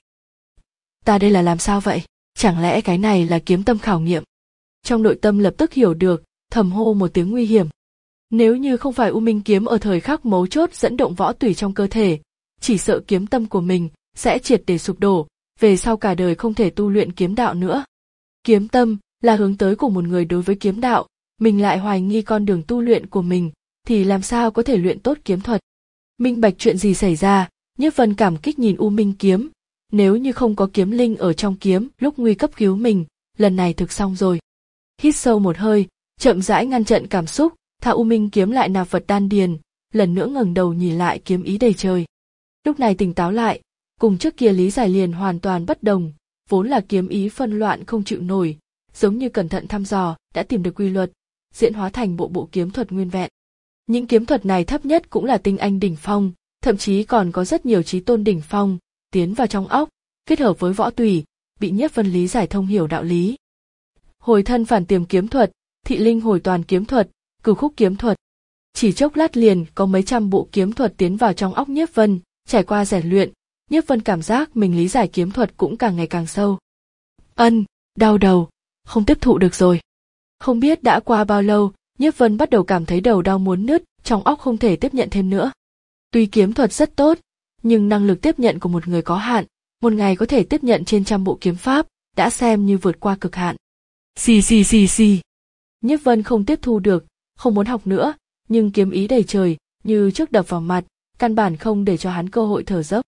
Ta đây là làm sao vậy? Chẳng lẽ cái này là kiếm tâm khảo nghiệm? Trong nội tâm lập tức hiểu được, thầm hô một tiếng nguy hiểm. Nếu như không phải U Minh kiếm ở thời khắc mấu chốt dẫn động võ tủy trong cơ thể, chỉ sợ kiếm tâm của mình sẽ triệt để sụp đổ, về sau cả đời không thể tu luyện kiếm đạo nữa. Kiếm tâm là hướng tới của một người đối với kiếm đạo, mình lại hoài nghi con đường tu luyện của mình, thì làm sao có thể luyện tốt kiếm thuật? Minh bạch chuyện gì xảy ra, Nhiếp Vân cảm kích nhìn U Minh kiếm, nếu như không có kiếm linh ở trong kiếm lúc nguy cấp cứu mình, lần này thực xong rồi. Hít sâu một hơi, chậm rãi ngăn chặn cảm xúc, thả U Minh kiếm lại nạp vật đan điền, lần nữa ngẩng đầu nhìn lại kiếm ý đầy trời. Lúc này tỉnh táo lại, cùng trước kia lý giải liền hoàn toàn bất đồng, vốn là kiếm ý phân loạn không chịu nổi, giống như cẩn thận thăm dò, đã tìm được quy luật, diễn hóa thành bộ bộ kiếm thuật nguyên vẹn. Những kiếm thuật này thấp nhất cũng là tinh anh đỉnh phong, thậm chí còn có rất nhiều chí tôn đỉnh phong, tiến vào trong óc, kết hợp với võ tủy, bị Nhiếp Vân lý giải thông hiểu đạo lý. Hồi thân phản tiềm kiếm thuật, thị linh hồi toàn kiếm thuật, cửu khúc kiếm thuật. Chỉ chốc lát liền có mấy trăm bộ kiếm thuật tiến vào trong óc Nhiếp Vân, trải qua rèn luyện, Nhiếp Vân cảm giác mình lý giải kiếm thuật cũng càng ngày càng sâu. Ân, đau đầu, không tiếp thụ được rồi. Không biết đã qua bao lâu, Nhiếp Vân bắt đầu cảm thấy đầu đau muốn nứt, trong óc không thể tiếp nhận thêm nữa. Tuy kiếm thuật rất tốt, nhưng năng lực tiếp nhận của một người có hạn, một ngày có thể tiếp nhận trên trăm bộ kiếm pháp, đã xem như vượt qua cực hạn. Xì xì xì xì. Nhiếp Vân không tiếp thu được, không muốn học nữa, nhưng kiếm ý đầy trời, như trước đập vào mặt, căn bản không để cho hắn cơ hội thở dốc.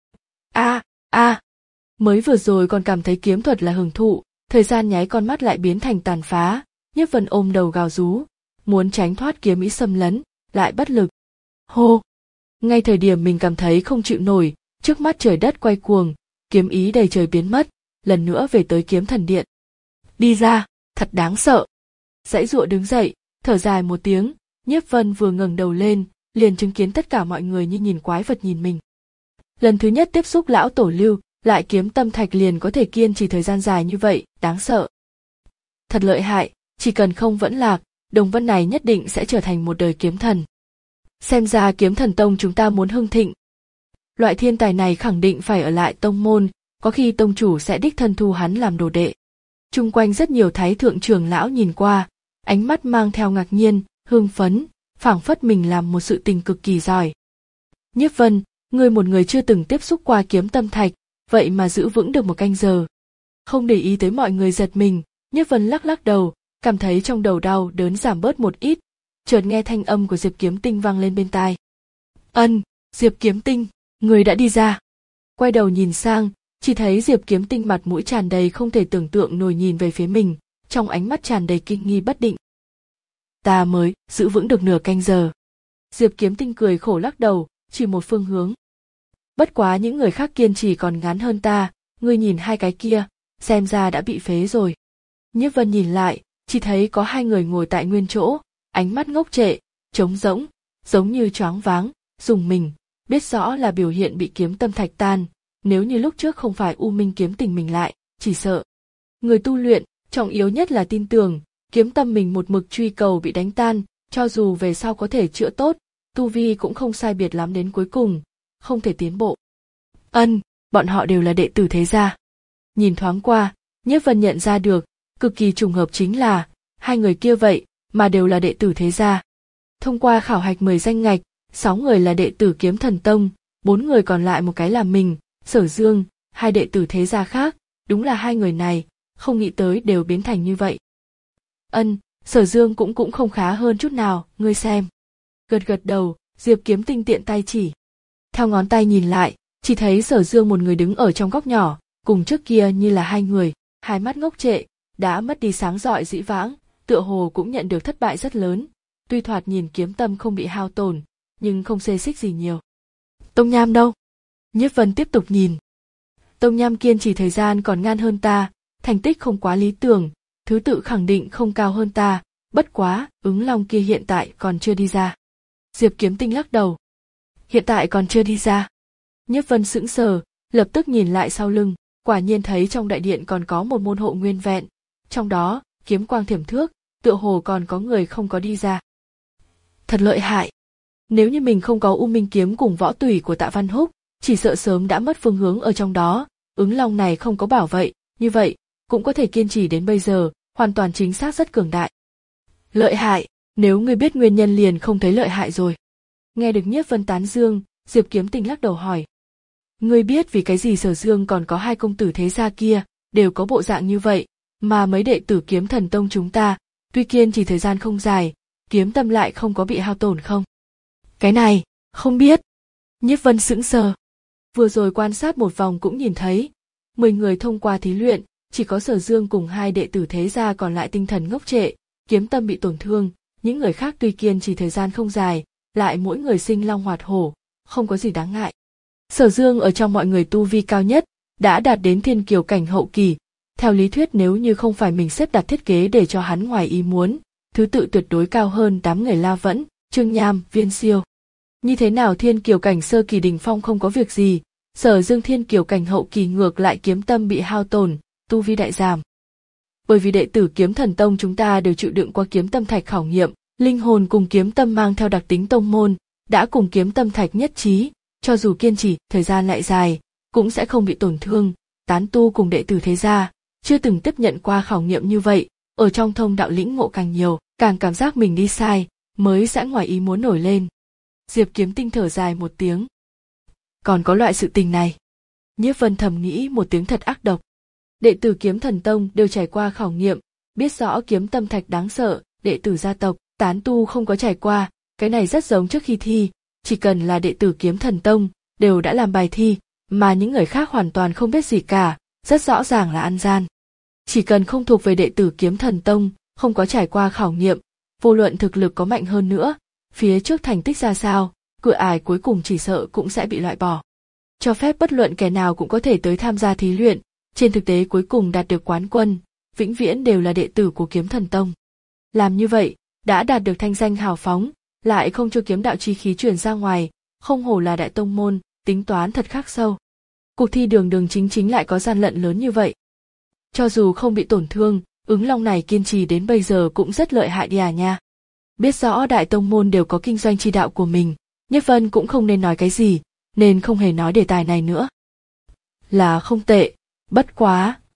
A, a, mới vừa rồi còn cảm thấy kiếm thuật là hưởng thụ, thời gian nháy con mắt lại biến thành tàn phá, Nhiếp Vân ôm đầu gào rú, muốn tránh thoát kiếm ý xâm lấn, lại bất lực. Hô! Ngay thời điểm mình cảm thấy không chịu nổi, trước mắt trời đất quay cuồng, kiếm ý đầy trời biến mất, lần nữa về tới kiếm thần điện. Đi ra, thật đáng sợ. Dãy dụa đứng dậy, thở dài một tiếng, Nhiếp Vân vừa ngẩng đầu lên, liền chứng kiến tất cả mọi người như nhìn quái vật nhìn mình. Lần thứ nhất tiếp xúc lão tổ Lưu, lại kiếm tâm thạch liền có thể kiên trì thời gian dài như vậy, đáng sợ. Thật lợi hại, chỉ cần không vẫn lạc, Đồng Vân này nhất định sẽ trở thành một đời kiếm thần. Xem ra kiếm thần tông chúng ta muốn hưng thịnh. Loại thiên tài này khẳng định phải ở lại tông môn, có khi tông chủ sẽ đích thân thu hắn làm đồ đệ. Chung quanh rất nhiều thái thượng trưởng lão nhìn qua, ánh mắt mang theo ngạc nhiên, hưng phấn, phảng phất mình làm một sự tình cực kỳ giỏi. Nhiếp Vân, ngươi một người chưa từng tiếp xúc qua kiếm tâm thạch, vậy mà giữ vững được một canh giờ. Không để ý tới mọi người giật mình, Nhiếp Vân lắc lắc đầu, cảm thấy trong đầu đau đớn giảm bớt một ít, chợt nghe thanh âm của Diệp Kiếm Tinh vang lên bên tai. Ân, Diệp Kiếm Tinh, người đã đi ra. Quay đầu nhìn sang, chỉ thấy Diệp Kiếm Tinh mặt mũi tràn đầy không thể tưởng tượng nổi nhìn về phía mình, trong ánh mắt tràn đầy kinh nghi bất định. Ta mới giữ vững được nửa canh giờ. Diệp Kiếm Tinh cười khổ lắc đầu, chỉ một phương hướng. Bất quá những người khác kiên trì còn ngắn hơn ta, ngươi nhìn hai cái kia, xem ra đã bị phế rồi. Nhiếp Vân nhìn lại, chỉ thấy có hai người ngồi tại nguyên chỗ, ánh mắt ngốc trệ, trống rỗng, giống như choáng váng, rùng mình, biết rõ là biểu hiện bị kiếm tâm thạch tan, nếu như lúc trước không phải U Minh kiếm tình mình lại, chỉ sợ. Người tu luyện, trọng yếu nhất là tin tưởng, kiếm tâm mình một mực truy cầu bị đánh tan, cho dù về sau có thể chữa tốt, tu vi cũng không sai biệt lắm đến cuối cùng, không thể tiến bộ. Ân, bọn họ đều là đệ tử thế gia. Nhìn thoáng qua, Nhiếp Vân nhận ra được, cực kỳ trùng hợp chính là, hai người kia vậy, mà đều là đệ tử thế gia. Thông qua khảo hạch mười danh ngạch, sáu người là đệ tử Kiếm Thần Tông, bốn người còn lại một cái là mình, Sở Dương, hai đệ tử thế gia khác, đúng là hai người này, không nghĩ tới đều biến thành như vậy. Ân, Sở Dương cũng cũng không khá hơn chút nào, ngươi xem. Gật gật đầu, Diệp Kiếm Tinh tiện tay chỉ. Theo ngón tay nhìn lại, chỉ thấy Sở Dương một người đứng ở trong góc nhỏ, cùng trước kia như là hai người, hai mắt ngốc trệ, đã mất đi sáng rọi dĩ vãng, tựa hồ cũng nhận được thất bại rất lớn. Tuy thoạt nhìn kiếm tâm không bị hao tổn, nhưng không xê xích gì nhiều. Tông Nham đâu? Nhiếp Vân tiếp tục nhìn. Tông Nham kiên trì thời gian còn ngắn hơn ta, thành tích không quá lý tưởng, thứ tự khẳng định không cao hơn ta, bất quá, ứng long kia hiện tại còn chưa đi ra. Diệp Kiếm Tinh lắc đầu. Hiện tại còn chưa đi ra. Nhiếp Vân sững sờ, lập tức nhìn lại sau lưng, quả nhiên thấy trong đại điện còn có một môn hộ nguyên vẹn, trong đó, kiếm quang thiểm thước, tựa hồ còn có người không có đi ra. Thật lợi hại. Nếu như mình không có U Minh kiếm cùng võ tùy của Tạ Văn Húc, chỉ sợ sớm đã mất phương hướng ở trong đó, ứng long này không có bảo vệ, như vậy, cũng có thể kiên trì đến bây giờ, hoàn toàn chính xác rất cường đại. Lợi hại, nếu ngươi biết nguyên nhân liền không thấy lợi hại rồi. Nghe được Nhiếp Vân tán dương, Diệp Kiếm Tinh lắc đầu hỏi. Ngươi biết vì cái gì Sở Dương còn có hai công tử thế gia kia, đều có bộ dạng như vậy, mà mấy đệ tử Kiếm Thần Tông chúng ta, tuy kiên trì thời gian không dài, kiếm tâm lại không có bị hao tổn không? Cái này, không biết. Nhiếp Vân sững sờ. Vừa rồi quan sát một vòng cũng nhìn thấy, mười người thông qua thí luyện, chỉ có Sở Dương cùng hai đệ tử thế gia còn lại tinh thần ngốc trệ, kiếm tâm bị tổn thương, những người khác tuy kiên trì thời gian không dài, lại mỗi người sinh long hoạt hổ, không có gì đáng ngại. Sở Dương ở trong mọi người tu vi cao nhất, đã đạt đến thiên kiều cảnh hậu kỳ, theo lý thuyết nếu như không phải mình xếp đặt thiết kế để cho hắn ngoài ý muốn, thứ tự tuyệt đối cao hơn đám người La Vẫn, Trương Nham, Viên Siêu. Như thế nào thiên kiều cảnh sơ kỳ đỉnh phong không có việc gì, Sở Dương thiên kiều cảnh hậu kỳ ngược lại kiếm tâm bị hao tổn, tu vi đại giảm. Bởi vì đệ tử Kiếm Thần Tông chúng ta đều chịu đựng qua kiếm tâm thạch khảo nghiệm, linh hồn cùng kiếm tâm mang theo đặc tính tông môn, đã cùng kiếm tâm thạch nhất trí, cho dù kiên trì, thời gian lại dài, cũng sẽ không bị tổn thương. Tán tu cùng đệ tử thế gia, chưa từng tiếp nhận qua khảo nghiệm như vậy, ở trong thông đạo lĩnh ngộ càng nhiều, càng cảm giác mình đi sai, mới sẽ ngoài ý muốn nổi lên. Diệp Kiếm Tinh thở dài một tiếng. Còn có loại sự tình này. Nhiếp Vân thầm nghĩ một tiếng thật ác độc. Đệ tử Kiếm Thần Tông đều trải qua khảo nghiệm, biết rõ kiếm tâm thạch đáng sợ, đệ tử gia tộc, tán tu không có trải qua, cái này rất giống trước khi thi, chỉ cần là đệ tử Kiếm Thần Tông, đều đã làm bài thi, mà những người khác hoàn toàn không biết gì cả, rất rõ ràng là ăn gian. Chỉ cần không thuộc về đệ tử Kiếm Thần Tông, không có trải qua khảo nghiệm, vô luận thực lực có mạnh hơn nữa, phía trước thành tích ra sao, cửa ải cuối cùng chỉ sợ cũng sẽ bị loại bỏ. Cho phép bất luận kẻ nào cũng có thể tới tham gia thí luyện, trên thực tế cuối cùng đạt được quán quân, vĩnh viễn đều là đệ tử của Kiếm Thần Tông. Làm như vậy, đã đạt được thanh danh hào phóng, lại không cho kiếm đạo chi khí truyền ra ngoài, không hổ là đại tông môn, tính toán thật khắc sâu. Cuộc thi đường đường chính chính lại có gian lận lớn như vậy. Cho dù không bị tổn thương, ứng long này kiên trì đến bây giờ cũng rất lợi hại đi à nha. Biết rõ đại tông môn đều có kinh doanh chi đạo của mình, Nhiếp Vân cũng không nên nói cái gì, nên không hề nói đề tài này nữa. Là không tệ, bất quá,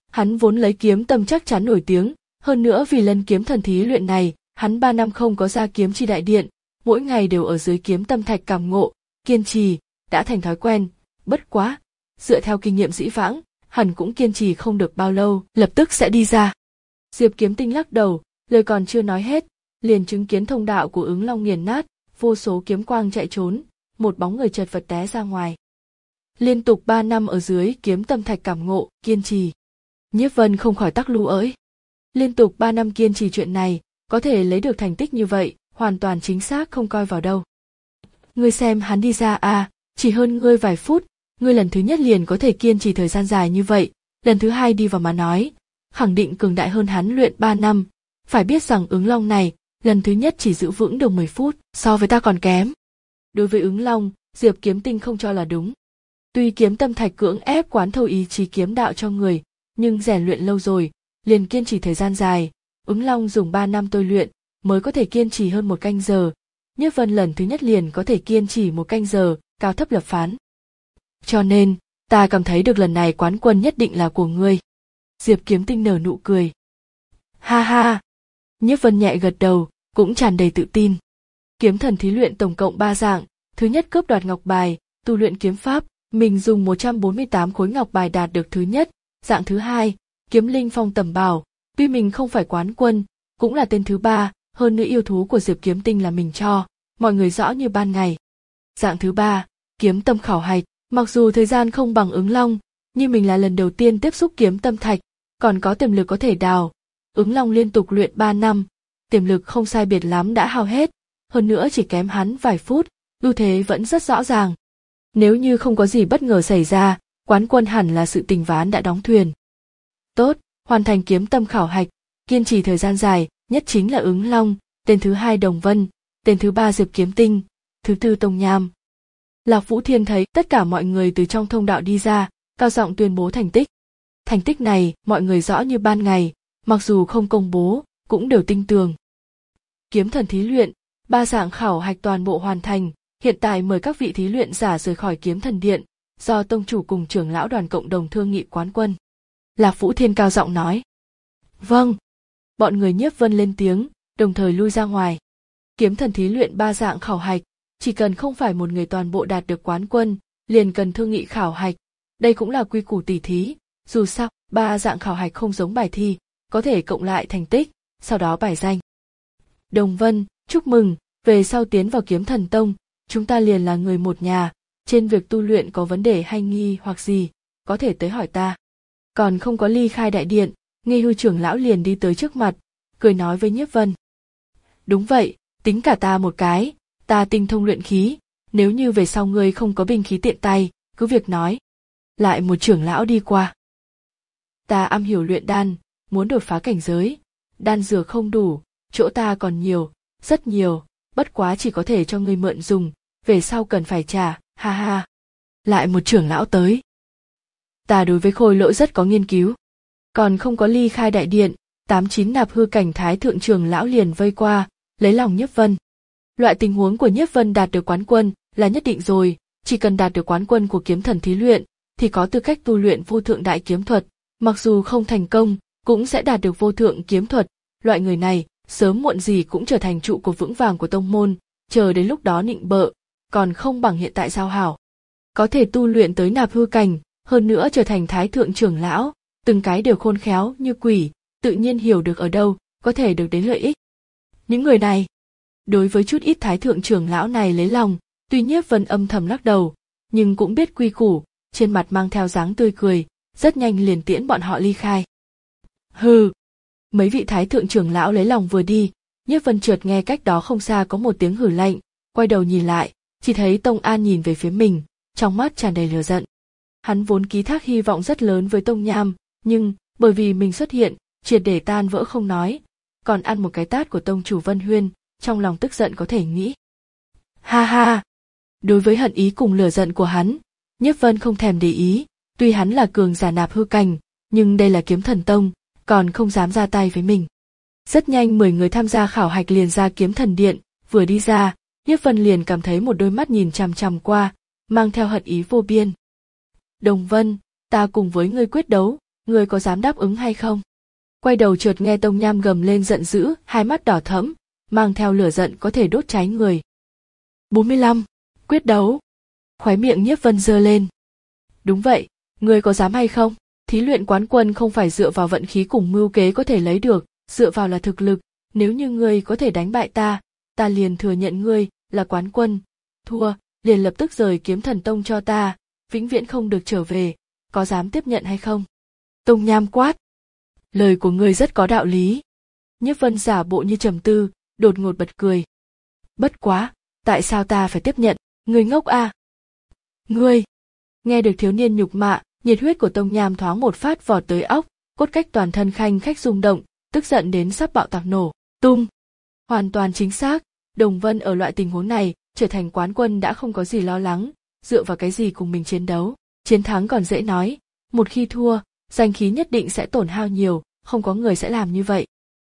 Hắn vốn lấy kiếm tâm chắc chắn nổi tiếng, hơn nữa vì lần kiếm thần thí luyện này, hắn ba năm không có ra kiếm chi đại điện, mỗi ngày đều ở dưới kiếm tâm thạch cảm ngộ, kiên trì, đã thành thói quen, bất quá, dựa theo kinh nghiệm dĩ vãng, hẳn cũng kiên trì không được bao lâu, lập tức sẽ đi ra. Diệp Kiếm Tinh lắc đầu, lời còn chưa nói hết, liền chứng kiến thông đạo của Ứng Long nghiền nát, vô số kiếm quang chạy trốn, một bóng người chật vật té ra ngoài. Liên tục ba năm ở dưới kiếm tâm thạch cảm ngộ, kiên trì. Nhiếp Vân không khỏi tắc lú ỡi. Liên tục ba năm kiên trì chuyện này, có thể lấy được thành tích như vậy, hoàn toàn chính xác không coi vào đâu. Ngươi xem hắn đi ra à, chỉ hơn ngươi vài phút, ngươi lần thứ nhất liền có thể kiên trì thời gian dài như vậy, lần thứ hai đi vào mà nói, khẳng định cường đại hơn hắn luyện ba năm. Phải biết rằng Ứng Long này, lần thứ nhất chỉ giữ vững được mười phút, so với ta còn kém. Đối với Ứng Long, Diệp Kiếm Tinh không cho là đúng. Tuy kiếm tâm thạch cưỡng ép quán thâu ý chí kiếm đạo cho người, nhưng rèn luyện lâu rồi, liền kiên trì thời gian dài, Ứng Long dùng ba năm tôi luyện, mới có thể kiên trì hơn một canh giờ. Nhiếp Vân lần thứ nhất liền có thể kiên trì một canh giờ, cao thấp lập phán. Cho nên, ta cảm thấy được lần này quán quân nhất định là của ngươi. Diệp Kiếm Tinh nở nụ cười. Ha ha! Nhiếp Vân nhẹ gật đầu, cũng tràn đầy tự tin. Kiếm thần thí luyện tổng cộng ba dạng, thứ nhất cướp đoạt ngọc bài, tu luyện kiếm pháp, mình dùng một trăm bốn mươi tám khối ngọc bài đạt được thứ nhất, dạng thứ hai, kiếm linh phong tầm bảo, tuy mình không phải quán quân, cũng là tên thứ ba, hơn nữa yêu thú của Diệp Kiếm Tinh là mình cho, mọi người rõ như ban ngày. Dạng thứ ba, kiếm tâm khảo hạch, mặc dù thời gian không bằng Ứng Long, nhưng mình là lần đầu tiên tiếp xúc kiếm tâm thạch, còn có tiềm lực có thể đào. Ứng Long liên tục luyện ba năm, tiềm lực không sai biệt lắm đã hao hết, hơn nữa chỉ kém hắn vài phút, ưu thế vẫn rất rõ ràng. Nếu như không có gì bất ngờ xảy ra, quán quân hẳn là sự tình ván đã đóng thuyền. Tốt, hoàn thành kiếm tâm khảo hạch, kiên trì thời gian dài, nhất chính là Ứng Long, tên thứ hai Đồng Vân, tên thứ ba Diệp Kiếm Tinh, thứ tư Tông Nham. Lạc Vũ Thiên thấy tất cả mọi người từ trong thông đạo đi ra, cao giọng tuyên bố thành tích. Thành tích này mọi người rõ như ban ngày, mặc dù không công bố, cũng đều tinh tường. Kiếm thần thí luyện, ba dạng khảo hạch toàn bộ hoàn thành, hiện tại mời các vị thí luyện giả rời khỏi kiếm thần điện, do tông chủ cùng trưởng lão đoàn cộng đồng thương nghị quán quân. Lạc Vũ Thiên cao giọng nói. Vâng. Bọn người Nhiếp Vân lên tiếng, đồng thời lui ra ngoài. Kiếm thần thí luyện ba dạng khảo hạch, chỉ cần không phải một người toàn bộ đạt được quán quân, liền cần thương nghị khảo hạch. Đây cũng là quy củ tỉ thí, dù sao, ba dạng khảo hạch không giống bài thi, có thể cộng lại thành tích, sau đó bài danh. Đồng Vân, chúc mừng, về sau tiến vào kiếm thần tông, chúng ta liền là người một nhà, trên việc tu luyện có vấn đề hay nghi hoặc gì, có thể tới hỏi ta. Còn không có ly khai đại điện, Nghi Hư trưởng lão liền đi tới trước mặt, cười nói với Nhiếp Vân. Đúng vậy, tính cả ta một cái, ta tinh thông luyện khí, nếu như về sau ngươi không có binh khí tiện tay, cứ việc nói. Lại một trưởng lão đi qua. Ta am hiểu luyện đan, muốn đột phá cảnh giới, đan dược không đủ, chỗ ta còn nhiều, rất nhiều, bất quá chỉ có thể cho ngươi mượn dùng, về sau cần phải trả, ha ha. Lại một trưởng lão tới. Ta đối với khôi lỗi rất có nghiên cứu. Còn không có ly khai đại điện, tám chín nạp hư cảnh thái thượng trưởng lão liền vây qua, lấy lòng Nhiếp Vân. Loại tình huống của Nhiếp Vân đạt được quán quân là nhất định rồi, chỉ cần đạt được quán quân của kiếm thần thí luyện, thì có tư cách tu luyện vô thượng đại kiếm thuật, mặc dù không thành công, cũng sẽ đạt được vô thượng kiếm thuật. Loại người này, sớm muộn gì cũng trở thành trụ cột vững vàng của tông môn, chờ đến lúc đó nịnh bợ, còn không bằng hiện tại giao hảo. Có thể tu luyện tới nạp hư cảnh, hơn nữa trở thành thái thượng trưởng lão, từng cái đều khôn khéo như quỷ, tự nhiên hiểu được ở đâu có thể được đến lợi ích. Những người này, đối với chút ít thái thượng trưởng lão này lấy lòng, tuy Nhiếp Vân âm thầm lắc đầu, nhưng cũng biết quy củ, trên mặt mang theo dáng tươi cười, rất nhanh liền tiễn bọn họ ly khai. Hừ, mấy vị thái thượng trưởng lão lấy lòng vừa đi, Nhiếp Vân chợt nghe cách đó không xa có một tiếng hử lạnh, quay đầu nhìn lại, chỉ thấy Tông An nhìn về phía mình, trong mắt tràn đầy lửa giận. Hắn vốn ký thác hy vọng rất lớn với Tông Nham, nhưng bởi vì mình xuất hiện, triệt để tan vỡ không nói, còn ăn một cái tát của tông chủ Vân Huyên, trong lòng tức giận có thể nghĩ. Ha ha! Đối với hận ý cùng lửa giận của hắn, Nhiếp Vân không thèm để ý, tuy hắn là cường giả nạp hư cảnh, nhưng đây là kiếm thần tông, còn không dám ra tay với mình. Rất nhanh mười người tham gia khảo hạch liền ra kiếm thần điện, vừa đi ra, Nhiếp Vân liền cảm thấy một đôi mắt nhìn chằm chằm qua, mang theo hận ý vô biên. Đồng Vân, ta cùng với ngươi quyết đấu, ngươi có dám đáp ứng hay không? Quay đầu chợt nghe Tông Nham gầm lên giận dữ, hai mắt đỏ thẫm, mang theo lửa giận có thể đốt cháy người. bốn mươi lăm. Quyết đấu. Khóe miệng Nhiếp Vân giơ lên. Đúng vậy, ngươi có dám hay không? Thí luyện quán quân không phải dựa vào vận khí cùng mưu kế có thể lấy được, dựa vào là thực lực. Nếu như ngươi có thể đánh bại ta, ta liền thừa nhận ngươi là quán quân. Thua, liền lập tức rời Kiếm Thần Tông cho ta, vĩnh viễn không được trở về, có dám tiếp nhận hay không? Tông Nham quát. Lời của ngươi rất có đạo lý. Nhiếp Vân giả bộ như trầm tư, đột ngột bật cười. Bất quá, tại sao ta phải tiếp nhận, ngươi ngốc à? Ngươi! Nghe được thiếu niên nhục mạ, nhiệt huyết của Tông Nham thoáng một phát vọt tới óc, cốt cách toàn thân khanh khách rung động, tức giận đến sắp bạo tạc nổ. Tung! Hoàn toàn chính xác, Đồng Vân ở loại tình huống này, trở thành quán quân đã không có gì lo lắng, dựa vào cái gì cùng mình chiến đấu, chiến thắng còn dễ nói, một khi thua, danh khí nhất định sẽ tổn hao nhiều, không có người sẽ làm như vậy.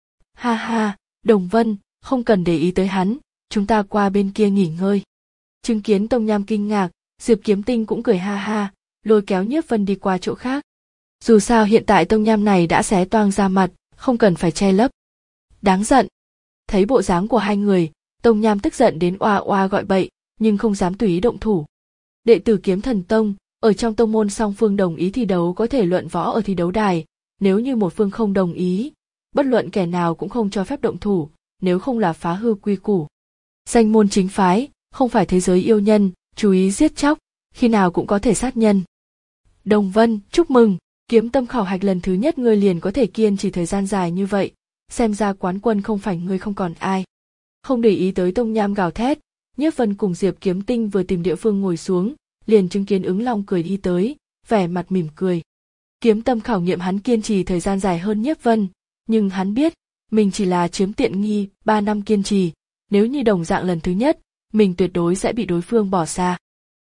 Ha ha, Đồng Vân, không cần để ý tới hắn, chúng ta qua bên kia nghỉ ngơi. Chứng kiến Tông Nham kinh ngạc, Diệp Kiếm Tinh cũng cười ha ha, lôi kéo Nhiếp Vân đi qua chỗ khác. Dù sao hiện tại Tông Nham này đã xé toang ra mặt, không cần phải che lấp. Đáng giận. Thấy bộ dáng của hai người, Tông Nham tức giận đến oa oa gọi bậy, nhưng không dám tùy ý động thủ. Đệ tử Kiếm Thần Tông, ở trong tông môn song phương đồng ý thi đấu có thể luận võ ở thi đấu đài, nếu như một phương không đồng ý, bất luận kẻ nào cũng không cho phép động thủ, nếu không là phá hư quy củ. Danh môn chính phái, không phải thế giới yêu nhân, chú ý giết chóc, khi nào cũng có thể sát nhân. Đồng Vân, chúc mừng, kiếm tâm khảo hạch lần thứ nhất ngươi liền có thể kiên trì thời gian dài như vậy, xem ra quán quân không phải ngươi không còn ai. Không để ý tới Tông Nham gào thét, Nhiếp Vân cùng Diệp Kiếm Tinh vừa tìm địa phương ngồi xuống, liền chứng kiến Ứng Long cười đi tới, vẻ mặt mỉm cười. Kiếm tâm khảo nghiệm hắn kiên trì thời gian dài hơn Nhiếp Vân, nhưng hắn biết, mình chỉ là chiếm tiện nghi, ba năm kiên trì, nếu như đồng dạng lần thứ nhất, mình tuyệt đối sẽ bị đối phương bỏ xa.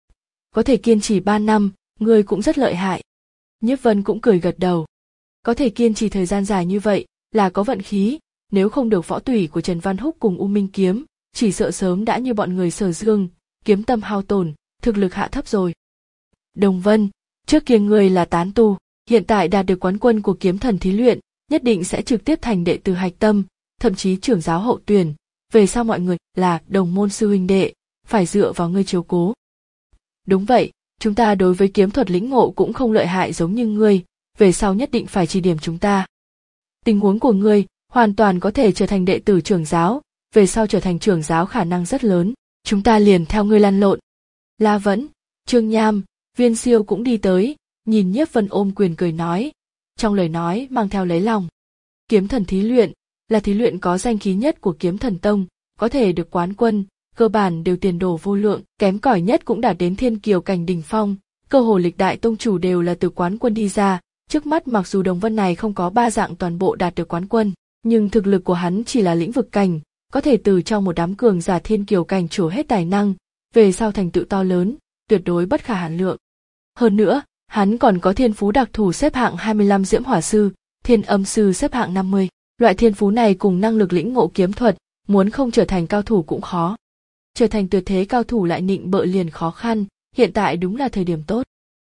Có thể kiên trì ba năm, ngươi cũng rất lợi hại. Nhiếp Vân cũng cười gật đầu. Có thể kiên trì thời gian dài như vậy, là có vận khí, nếu không được võ tủy của Trần Văn Húc cùng U Minh Kiếm, chỉ sợ sớm đã như bọn người Sở Dương, kiếm tâm hao tổn, thực lực hạ thấp rồi. Đồng Vân, trước kia ngươi là tán tu, hiện tại đạt được quán quân của kiếm thần thí luyện, nhất định sẽ trực tiếp thành đệ tử hạch tâm, thậm chí trưởng giáo hậu tuyển, về sau mọi người là đồng môn sư huynh đệ, phải dựa vào ngươi chiếu cố. Đúng vậy, chúng ta đối với kiếm thuật lĩnh ngộ cũng không lợi hại giống như ngươi, về sau nhất định phải chỉ điểm chúng ta. Tình huống của ngươi hoàn toàn có thể trở thành đệ tử trưởng giáo, về sau trở thành trưởng giáo khả năng rất lớn, chúng ta liền theo ngươi lăn lộn. La Vẫn, Trương Nham, Viên Siêu cũng đi tới, nhìn Nhiếp Vân ôm quyền cười nói, trong lời nói mang theo lấy lòng. Kiếm thần thí luyện là thí luyện có danh khí nhất của Kiếm Thần Tông, có thể được quán quân, cơ bản đều tiền đồ vô lượng, kém cỏi nhất cũng đạt đến thiên kiều cảnh đỉnh phong, cơ hồ lịch đại tông chủ đều là từ quán quân đi ra. Trước mắt mặc dù Đồng Vân này không có ba dạng toàn bộ đạt được quán quân, nhưng thực lực của hắn chỉ là lĩnh vực cảnh, có thể từ trong một đám cường giả thiên kiều cảnh trổ hết tài năng, về sau thành tựu to lớn, tuyệt đối bất khả hạn lượng. Hơn nữa, hắn còn có thiên phú đặc thù xếp hạng hai mươi lăm diễm hỏa sư, thiên âm sư xếp hạng năm mươi. Loại thiên phú này cùng năng lực lĩnh ngộ kiếm thuật, muốn không trở thành cao thủ cũng khó. Trở thành tuyệt thế cao thủ lại nịnh bợ liền khó khăn, hiện tại đúng là thời điểm tốt.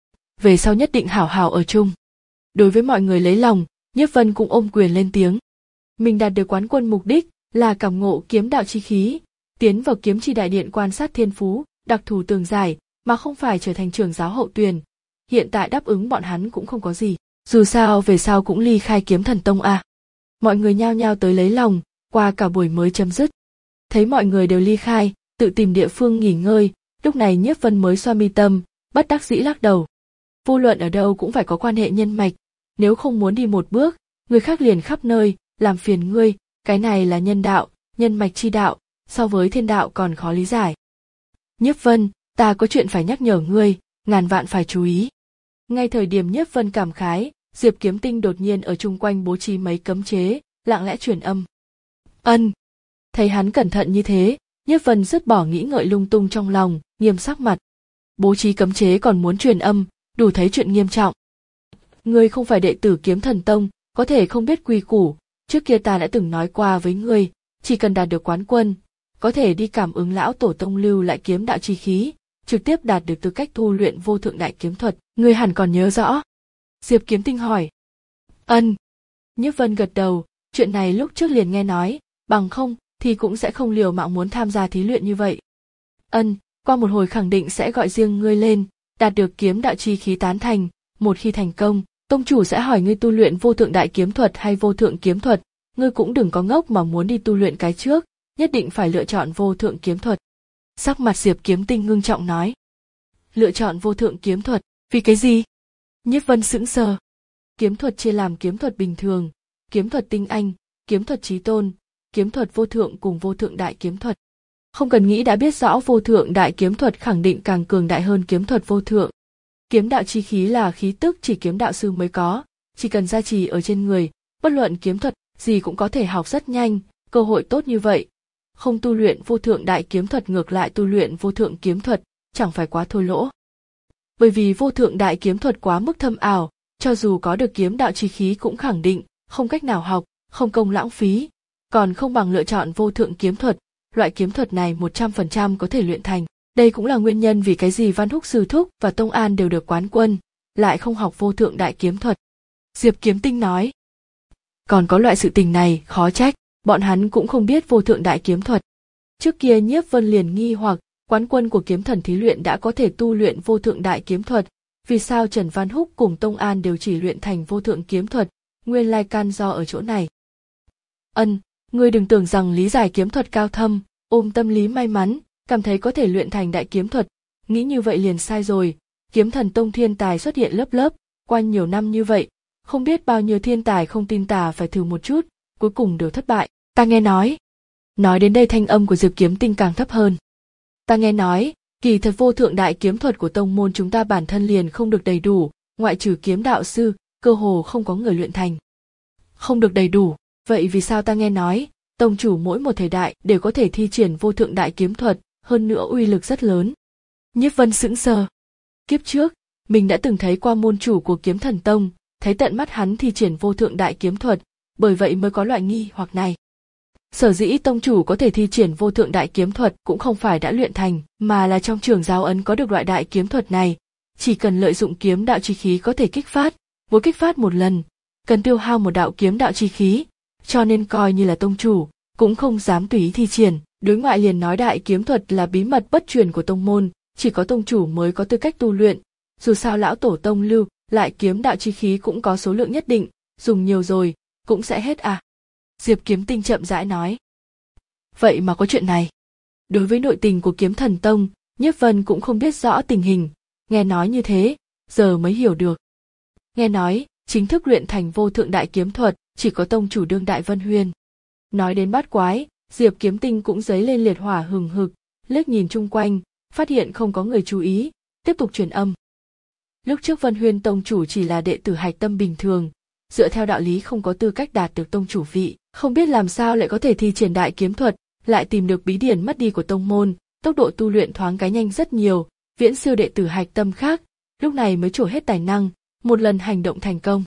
Về sau nhất định hảo hảo ở chung. Đối với mọi người lấy lòng, Nhiếp Vân cũng ôm quyền lên tiếng. Mình đạt được quán quân mục đích là cảm ngộ kiếm đạo chi khí, tiến vào kiếm chi đại điện quan sát thiên phú, đặc thù tường giải, mà không phải trở thành trưởng giáo hậu tuyển. Hiện tại đáp ứng bọn hắn cũng không có gì, dù sao về sau cũng ly khai Kiếm Thần Tông à. Mọi người nhao nhao tới lấy lòng, qua cả buổi mới chấm dứt. Thấy mọi người đều ly khai, tự tìm địa phương nghỉ ngơi, lúc này Nhiếp Vân mới xoa mi tâm, bất đắc dĩ lắc đầu. Vô luận ở đâu cũng phải có quan hệ nhân mạch, nếu không muốn đi một bước, người khác liền khắp nơi, làm phiền ngươi, cái này là nhân đạo, nhân mạch chi đạo, so với thiên đạo còn khó lý giải. Nhiếp Vân, ta có chuyện phải nhắc nhở ngươi, ngàn vạn phải chú ý. Ngay thời điểm Nhiếp Vân cảm khái, Diệp Kiếm Tinh đột nhiên ở chung quanh bố trí mấy cấm chế, lặng lẽ truyền âm. Ân. Thấy hắn cẩn thận như thế, Nhiếp Vân dứt bỏ nghĩ ngợi lung tung trong lòng, nghiêm sắc mặt. Bố trí cấm chế còn muốn truyền âm, đủ thấy chuyện nghiêm trọng. Ngươi không phải đệ tử Kiếm Thần Tông, có thể không biết quy củ, trước kia ta đã từng nói qua với ngươi, chỉ cần đạt được quán quân, có thể đi cảm ứng lão tổ tông lưu lại kiếm đạo chi khí, trực tiếp đạt được tư cách tu luyện vô thượng đại kiếm thuật, ngươi hẳn còn nhớ rõ. Diệp Kiếm Tinh hỏi. Ân. Nhiếp Vân gật đầu, chuyện này lúc trước liền nghe nói, bằng không thì cũng sẽ không liều mạng muốn tham gia thí luyện như vậy. Ân, qua một hồi khẳng định sẽ gọi riêng ngươi lên, đạt được kiếm đạo chi khí tán thành, một khi thành công, tông chủ sẽ hỏi ngươi tu luyện vô thượng đại kiếm thuật hay vô thượng kiếm thuật, ngươi cũng đừng có ngốc mà muốn đi tu luyện cái trước, nhất định phải lựa chọn vô thượng kiếm thuật. Sắc mặt Diệp Kiếm Tinh ngưng trọng nói. Lựa chọn vô thượng kiếm thuật, vì cái gì? Nhiếp Vân sững sờ. Kiếm thuật chia làm kiếm thuật bình thường, kiếm thuật tinh anh, kiếm thuật chí tôn, kiếm thuật vô thượng cùng vô thượng đại kiếm thuật. Không cần nghĩ đã biết rõ vô thượng đại kiếm thuật khẳng định càng cường đại hơn kiếm thuật vô thượng. Kiếm đạo chi khí là khí tức chỉ kiếm đạo sư mới có, chỉ cần gia trì ở trên người, bất luận kiếm thuật gì cũng có thể học rất nhanh, cơ hội tốt như vậy. Không tu luyện vô thượng đại kiếm thuật ngược lại tu luyện vô thượng kiếm thuật, chẳng phải quá thua lỗ. Bởi vì vô thượng đại kiếm thuật quá mức thâm ảo, cho dù có được kiếm đạo chi khí cũng khẳng định, không cách nào học, không công lãng phí, còn không bằng lựa chọn vô thượng kiếm thuật, loại kiếm thuật này một trăm phần trăm có thể luyện thành. Đây cũng là nguyên nhân vì cái gì Văn Húc Sư Thúc và Tông An đều được quán quân, lại không học vô thượng đại kiếm thuật. Diệp Kiếm Tinh nói. Còn có loại sự tình này, khó trách, bọn hắn cũng không biết vô thượng đại kiếm thuật. Trước kia Nhiếp Vân liền nghi hoặc, quán quân của kiếm thần thí luyện đã có thể tu luyện vô thượng đại kiếm thuật, vì sao Trần Văn Húc cùng Tông An đều chỉ luyện thành vô thượng kiếm thuật, nguyên lai can do ở chỗ này. Ân, ngươi đừng tưởng rằng lý giải kiếm thuật cao thâm, ôm tâm lý may mắn, cảm thấy có thể luyện thành đại kiếm thuật, nghĩ như vậy liền sai rồi. Kiếm thần tông thiên tài xuất hiện lớp lớp, qua nhiều năm như vậy, không biết bao nhiêu thiên tài không tin tà phải thử một chút, cuối cùng đều thất bại. Ta nghe nói. Nói đến đây thanh âm của Diệp Kiếm Tinh càng thấp hơn. Ta nghe nói, kỳ thật vô thượng đại kiếm thuật của tông môn chúng ta bản thân liền không được đầy đủ, ngoại trừ kiếm đạo sư, cơ hồ không có người luyện thành. Không được đầy đủ, vậy vì sao ta nghe nói, tông chủ mỗi một thời đại đều có thể thi triển vô thượng đại kiếm thuật, hơn nữa uy lực rất lớn. Nhiếp Vân sững sờ. Kiếp trước, mình đã từng thấy qua môn chủ của Kiếm Thần Tông, thấy tận mắt hắn thi triển vô thượng đại kiếm thuật, bởi vậy mới có loại nghi hoặc này. Sở dĩ tông chủ có thể thi triển vô thượng đại kiếm thuật cũng không phải đã luyện thành, mà là trong trường giáo ấn có được loại đại kiếm thuật này, chỉ cần lợi dụng kiếm đạo chi khí có thể kích phát, mỗi kích phát một lần, cần tiêu hao một đạo kiếm đạo chi khí, cho nên coi như là tông chủ, cũng không dám tùy ý thi triển. Đối ngoại liền nói đại kiếm thuật là bí mật bất truyền của tông môn, chỉ có tông chủ mới có tư cách tu luyện, dù sao lão tổ tông lưu lại kiếm đạo chi khí cũng có số lượng nhất định, dùng nhiều rồi cũng sẽ hết à. Diệp Kiếm Tinh chậm rãi nói. Vậy mà có chuyện này. Đối với nội tình của Kiếm Thần Tông, Nhiếp Vân cũng không biết rõ tình hình, nghe nói như thế, giờ mới hiểu được. Nghe nói, chính thức luyện thành vô thượng đại kiếm thuật, chỉ có tông chủ đương đại Vân Huyên. Nói đến bát quái, Diệp Kiếm Tinh cũng dấy lên liệt hỏa hừng hực, liếc nhìn chung quanh, phát hiện không có người chú ý, tiếp tục truyền âm. Lúc trước Vân Huyên tông chủ chỉ là đệ tử hạch tâm bình thường, dựa theo đạo lý không có tư cách đạt được tông chủ vị, không biết làm sao lại có thể thi triển đại kiếm thuật, lại tìm được bí điển mất đi của tông môn, tốc độ tu luyện thoáng cái nhanh rất nhiều, viễn siêu đệ tử hạch tâm khác, lúc này mới trổ hết tài năng, một lần hành động thành công.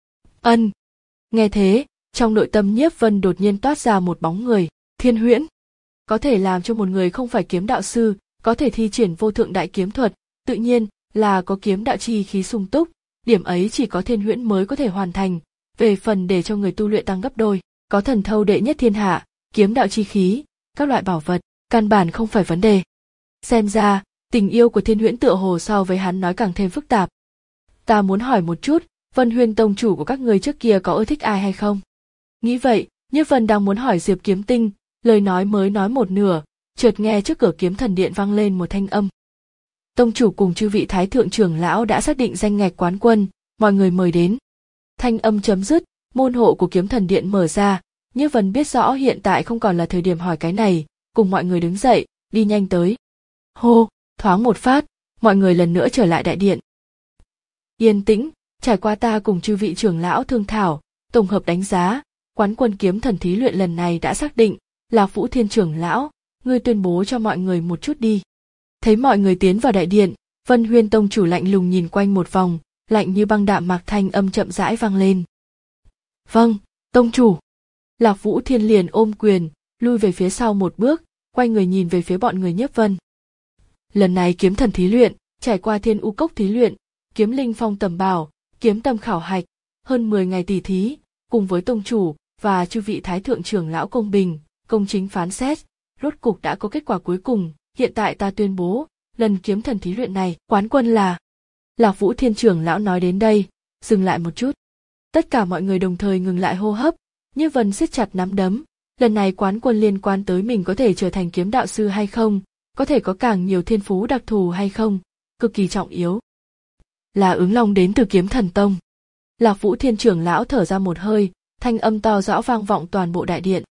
Ân. Nghe thế, trong nội tâm Nhiếp Vân đột nhiên toát ra một bóng người, Thiên Huyễn. Có thể làm cho một người không phải kiếm đạo sư, có thể thi triển vô thượng đại kiếm thuật, tự nhiên là có kiếm đạo chi khí sung túc, điểm ấy chỉ có Thiên Huyễn mới có thể hoàn thành, về phần để cho người tu luyện tăng gấp đôi, có thần thâu đệ nhất thiên hạ, kiếm đạo chi khí, các loại bảo vật, căn bản không phải vấn đề. Xem ra, tình yêu của Thiên Huyễn tựa hồ so với hắn nói càng thêm phức tạp. Ta muốn hỏi một chút, Vân Huyên tông chủ của các người trước kia có ưa thích ai hay không? Nghĩ vậy, Nhiếp Vân đang muốn hỏi Diệp Kiếm Tinh, lời nói mới nói một nửa, chợt nghe trước cửa Kiếm Thần Điện vang lên một thanh âm. Tông chủ cùng chư vị thái thượng trưởng lão đã xác định danh ngạch quán quân, mọi người mời đến. Thanh âm chấm dứt, môn hộ của Kiếm Thần Điện mở ra, Nhiếp Vân biết rõ hiện tại không còn là thời điểm hỏi cái này, cùng mọi người đứng dậy, đi nhanh tới. Hô, thoáng một phát, mọi người lần nữa trở lại đại điện. Yên tĩnh, trải qua ta cùng chư vị trưởng lão thương thảo, tổng hợp đánh giá, quán quân kiếm thần thí luyện lần này đã xác định, là Vũ Thiên trưởng lão, ngươi tuyên bố cho mọi người một chút đi. Thấy mọi người tiến vào đại điện, Vân Huyên tông chủ lạnh lùng nhìn quanh một vòng, lạnh như băng đạm mạc thanh âm chậm rãi vang lên. Vâng, tông chủ. Lạc Vũ Thiên liền ôm quyền, lui về phía sau một bước, quay người nhìn về phía bọn người Nhiếp Vân. Lần này kiếm thần thí luyện, trải qua Thiên U Cốc thí luyện, kiếm linh phong tầm bảo, kiếm tâm khảo hạch, hơn mười ngày tỉ thí, cùng với tông chủ và chư vị thái thượng trưởng lão công bình, công chính phán xét, rốt cục đã có kết quả cuối cùng. Hiện tại ta tuyên bố, lần kiếm thần thí luyện này, quán quân là... Lạc Vũ Thiên trưởng lão nói đến đây, dừng lại một chút. Tất cả mọi người đồng thời ngừng lại hô hấp, Nhiếp Vân siết chặt nắm đấm. Lần này quán quân liên quan tới mình có thể trở thành kiếm đạo sư hay không, có thể có càng nhiều thiên phú đặc thù hay không, cực kỳ trọng yếu. Là Ứng Long đến từ Kiếm Thần Tông. Lạc Vũ Thiên trưởng lão thở ra một hơi, thanh âm to rõ vang vọng toàn bộ đại điện.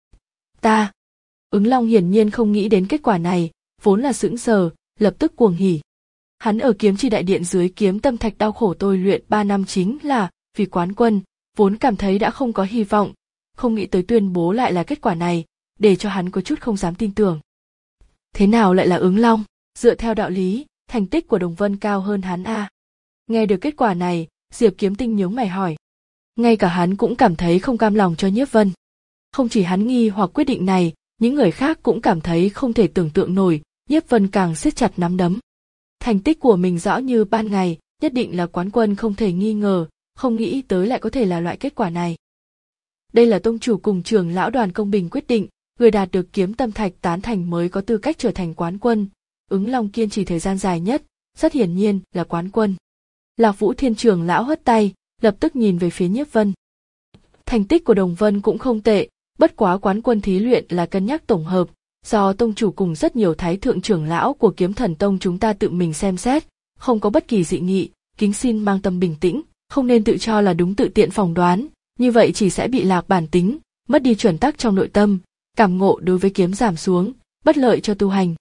Ta. Ứng Long hiển nhiên không nghĩ đến kết quả này, vốn là sững sờ, lập tức cuồng hỉ. Hắn ở kiếm chi đại điện dưới kiếm tâm thạch đau khổ tôi luyện ba năm chính là vì quán quân, vốn cảm thấy đã không có hy vọng, không nghĩ tới tuyên bố lại là kết quả này, để cho hắn có chút không dám tin tưởng. Thế nào lại là Ứng Long? Dựa theo đạo lý, thành tích của Đồng Vân cao hơn hắn a. Nghe được kết quả này, Diệp Kiếm Tinh nhướng mày hỏi. Ngay cả hắn cũng cảm thấy không cam lòng cho Nhiếp Vân. Không chỉ hắn nghi hoặc quyết định này, những người khác cũng cảm thấy không thể tưởng tượng nổi, Nhiếp Vân càng siết chặt nắm đấm. Thành tích của mình rõ như ban ngày, nhất định là quán quân không thể nghi ngờ, không nghĩ tới lại có thể là loại kết quả này. Đây là tông chủ cùng trưởng lão đoàn công bình quyết định, người đạt được kiếm tâm thạch tán thành mới có tư cách trở thành quán quân. Ứng Long kiên trì thời gian dài nhất, rất hiển nhiên là quán quân. Lạc Vũ Thiên trưởng lão hất tay, lập tức nhìn về phía Nhiếp Vân. Thành tích của Đồng Vân cũng không tệ, bất quá quán quân thí luyện là cân nhắc tổng hợp, do tông chủ cùng rất nhiều thái thượng trưởng lão của Kiếm Thần Tông chúng ta tự mình xem xét, không có bất kỳ dị nghị, kính xin mang tâm bình tĩnh, không nên tự cho là đúng tự tiện phỏng đoán, như vậy chỉ sẽ bị lạc bản tính, mất đi chuẩn tắc trong nội tâm, cảm ngộ đối với kiếm giảm xuống, bất lợi cho tu hành.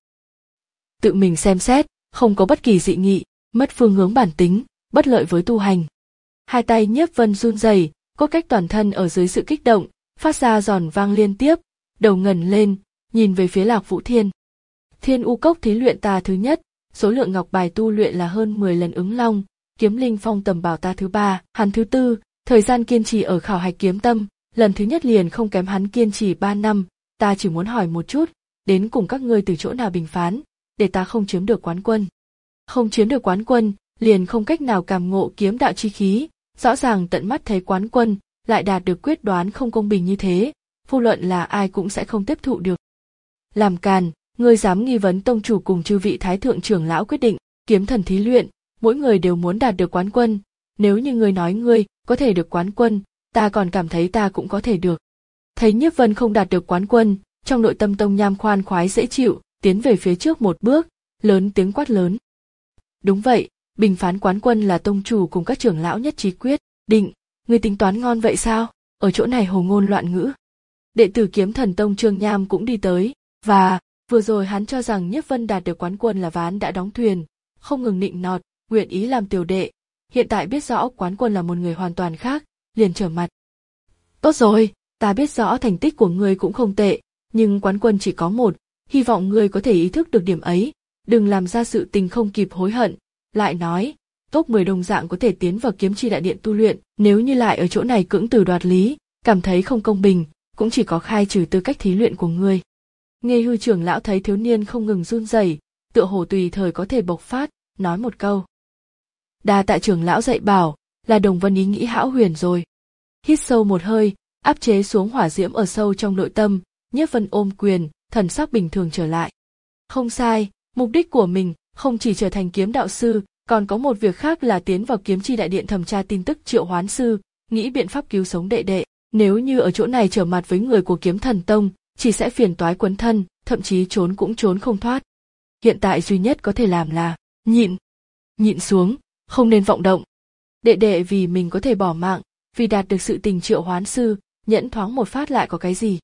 Tự mình xem xét, không có bất kỳ dị nghị, mất phương hướng bản tính, bất lợi với tu hành. Hai tay Nhiếp Vân run rẩy, cốt cách toàn thân ở dưới sự kích động, phát ra giòn vang liên tiếp, đầu ngẩng lên, nhìn về phía Lạc Vũ Thiên. Thiên U Cốc thí luyện ta thứ nhất, số lượng ngọc bài tu luyện là hơn mười lần Ứng Long, Kiếm Linh Phong tầm bảo ta thứ ba, hắn thứ tư, thời gian kiên trì ở khảo hạch kiếm tâm, lần thứ nhất liền không kém hắn kiên trì ba năm, ta chỉ muốn hỏi một chút, đến cùng các ngươi từ chỗ nào bình phán, để ta không chiếm được quán quân. Không chiếm được quán quân, liền không cách nào cảm ngộ kiếm đạo chi khí, rõ ràng tận mắt thấy quán quân, lại đạt được quyết đoán không công bình như thế, vô luận là ai cũng sẽ không tiếp thụ được. Làm càn, ngươi dám nghi vấn tông chủ cùng chư vị thái thượng trưởng lão quyết định, kiếm thần thí luyện, mỗi người đều muốn đạt được quán quân, nếu như ngươi nói ngươi có thể được quán quân, ta còn cảm thấy ta cũng có thể được. Thấy Nhiếp Vân không đạt được quán quân, trong nội tâm Tông Nham khoan khoái dễ chịu, tiến về phía trước một bước, lớn tiếng quát lớn. Đúng vậy, bình phán quán quân là tông chủ cùng các trưởng lão nhất trí quyết định, ngươi tính toán ngon vậy sao? Ở chỗ này hồ ngôn loạn ngữ. Đệ tử Kiếm Thần Tông Trương Nham cũng đi tới, và vừa rồi hắn cho rằng Nhiếp Vân đạt được quán quân là ván đã đóng thuyền, không ngừng nịnh nọt, nguyện ý làm tiểu đệ. Hiện tại biết rõ quán quân là một người hoàn toàn khác, liền trở mặt. Tốt rồi, ta biết rõ thành tích của ngươi cũng không tệ, nhưng quán quân chỉ có một, hy vọng ngươi có thể ý thức được điểm ấy, đừng làm ra sự tình không kịp hối hận. Lại nói, top mười đồng dạng có thể tiến vào kiếm chi đại điện tu luyện, nếu như lại ở chỗ này cưỡng từ đoạt lý, cảm thấy không công bình, cũng chỉ có khai trừ tư cách thí luyện của ngươi. Nghe Hư trưởng lão thấy thiếu niên không ngừng run rẩy, tựa hồ tùy thời có thể bộc phát, nói một câu. Đa tạ trưởng lão dạy bảo, là Đồng Vân ý nghĩ hão huyền rồi. Hít sâu một hơi, áp chế xuống hỏa diễm ở sâu trong nội tâm, Nhiếp Vân ôm quyền, thần sắc bình thường trở lại. Không sai, mục đích của mình không chỉ trở thành kiếm đạo sư, còn có một việc khác là tiến vào kiếm chi đại điện thẩm tra tin tức triệu hoán sư, nghĩ biện pháp cứu sống đệ đệ. Nếu như ở chỗ này trở mặt với người của Kiếm Thần Tông, chỉ sẽ phiền toái quấn thân, thậm chí trốn cũng trốn không thoát. Hiện tại duy nhất có thể làm là nhịn, nhịn xuống, không nên vọng động. Đệ đệ vì mình có thể bỏ mạng, vì đạt được sự tình triệu hoán sư, nhẫn thoáng một phát lại có cái gì?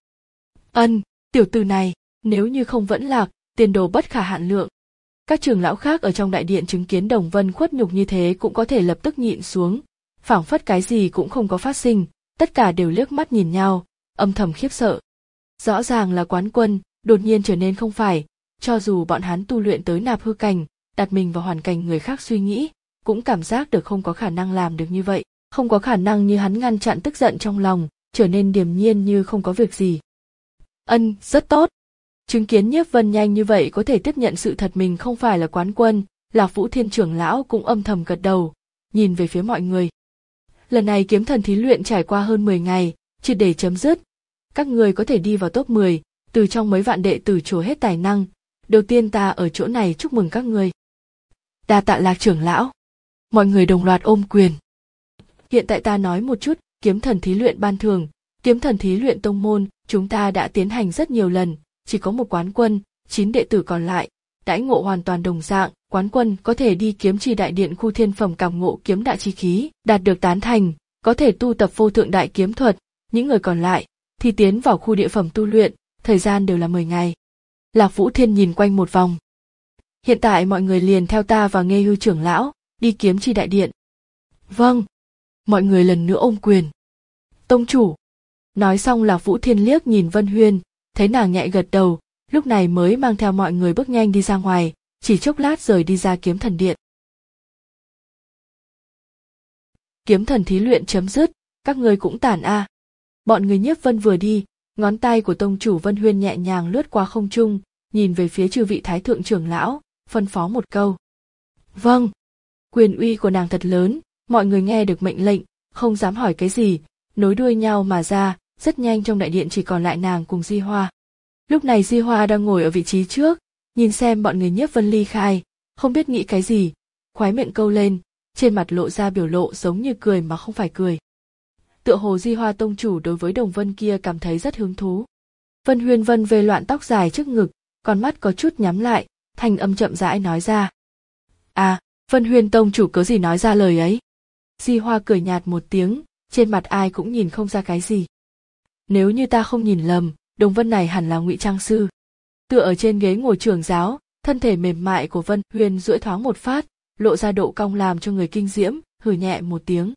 Ân, tiểu tử này, nếu như không vẫn lạc, tiền đồ bất khả hạn lượng. Các trưởng lão khác ở trong đại điện chứng kiến Đồng Vân khuất nhục như thế cũng có thể lập tức nhịn xuống, phảng phất cái gì cũng không có phát sinh, tất cả đều liếc mắt nhìn nhau, âm thầm khiếp sợ. Rõ ràng là quán quân, đột nhiên trở nên không phải, cho dù bọn hắn tu luyện tới nạp hư cảnh, đặt mình vào hoàn cảnh người khác suy nghĩ, cũng cảm giác được không có khả năng làm được như vậy, không có khả năng như hắn ngăn chặn tức giận trong lòng, trở nên điềm nhiên như không có việc gì. Ân, rất tốt. Chứng kiến Nhiếp Vân nhanh như vậy có thể tiếp nhận sự thật mình không phải là quán quân, Lạc Vũ Thiên trưởng lão cũng âm thầm gật đầu, nhìn về phía mọi người. Lần này kiếm thần thí luyện trải qua hơn mười ngày, triệt để chấm dứt. Các người có thể đi vào top mười, từ trong mấy vạn đệ tử trổ hết tài năng. Đầu tiên ta ở chỗ này chúc mừng các người. Đa tạ Lạc trưởng lão. Mọi người đồng loạt ôm quyền. Hiện tại ta nói một chút, kiếm thần thí luyện ban thưởng, kiếm thần thí luyện tông môn, chúng ta đã tiến hành rất nhiều lần, chỉ có một quán quân, chín đệ tử còn lại, đãi ngộ hoàn toàn đồng dạng, quán quân có thể đi kiếm trì đại điện khu thiên phẩm cảm ngộ kiếm đại chi khí, đạt được tán thành, có thể tu tập vô thượng đại kiếm thuật, những người còn lại thì tiến vào khu địa phẩm tu luyện, thời gian đều là mười ngày. Lạc Vũ Thiên nhìn quanh một vòng. Hiện tại mọi người liền theo ta và Nghê Hư trưởng lão, đi kiếm trì đại điện. Vâng. Mọi người lần nữa ôm quyền. Tông chủ. Nói xong Lạc Vũ Thiên liếc nhìn Vân Huyên, thấy nàng nhẹ gật đầu, lúc này mới mang theo mọi người bước nhanh đi ra ngoài, chỉ chốc lát rời đi ra kiếm thần điện. Kiếm thần thí luyện chấm dứt, các ngươi cũng tản a. À. Bọn người Nhiếp Vân vừa đi, ngón tay của tông chủ Vân Huyên nhẹ nhàng lướt qua không trung, nhìn về phía chư vị thái thượng trưởng lão, phân phó một câu. Vâng. Quyền uy của nàng thật lớn, mọi người nghe được mệnh lệnh, không dám hỏi cái gì, nối đuôi nhau mà ra, rất nhanh trong đại điện chỉ còn lại nàng cùng Di Hoa. Lúc này Di Hoa đang ngồi ở vị trí trước, nhìn xem bọn người Nhiếp Vân ly khai, không biết nghĩ cái gì, khóe miệng câu lên, trên mặt lộ ra biểu lộ giống như cười mà không phải cười. Tựa hồ Di Hoa tông chủ đối với Đồng Vân kia cảm thấy rất hứng thú. Vân Huyên vân về loạn tóc dài trước ngực, con mắt có chút nhắm lại, thanh âm chậm rãi nói ra. À, Vân Huyên tông chủ cớ gì nói ra lời ấy? Di Hoa cười nhạt một tiếng, trên mặt ai cũng nhìn không ra cái gì. Nếu như ta không nhìn lầm, Đồng Vân này hẳn là ngụy trang sư. Tựa ở trên ghế ngồi trưởng giáo, thân thể mềm mại của Vân Huyên duỗi thoáng một phát, lộ ra độ cong làm cho người kinh diễm, hừ nhẹ một tiếng.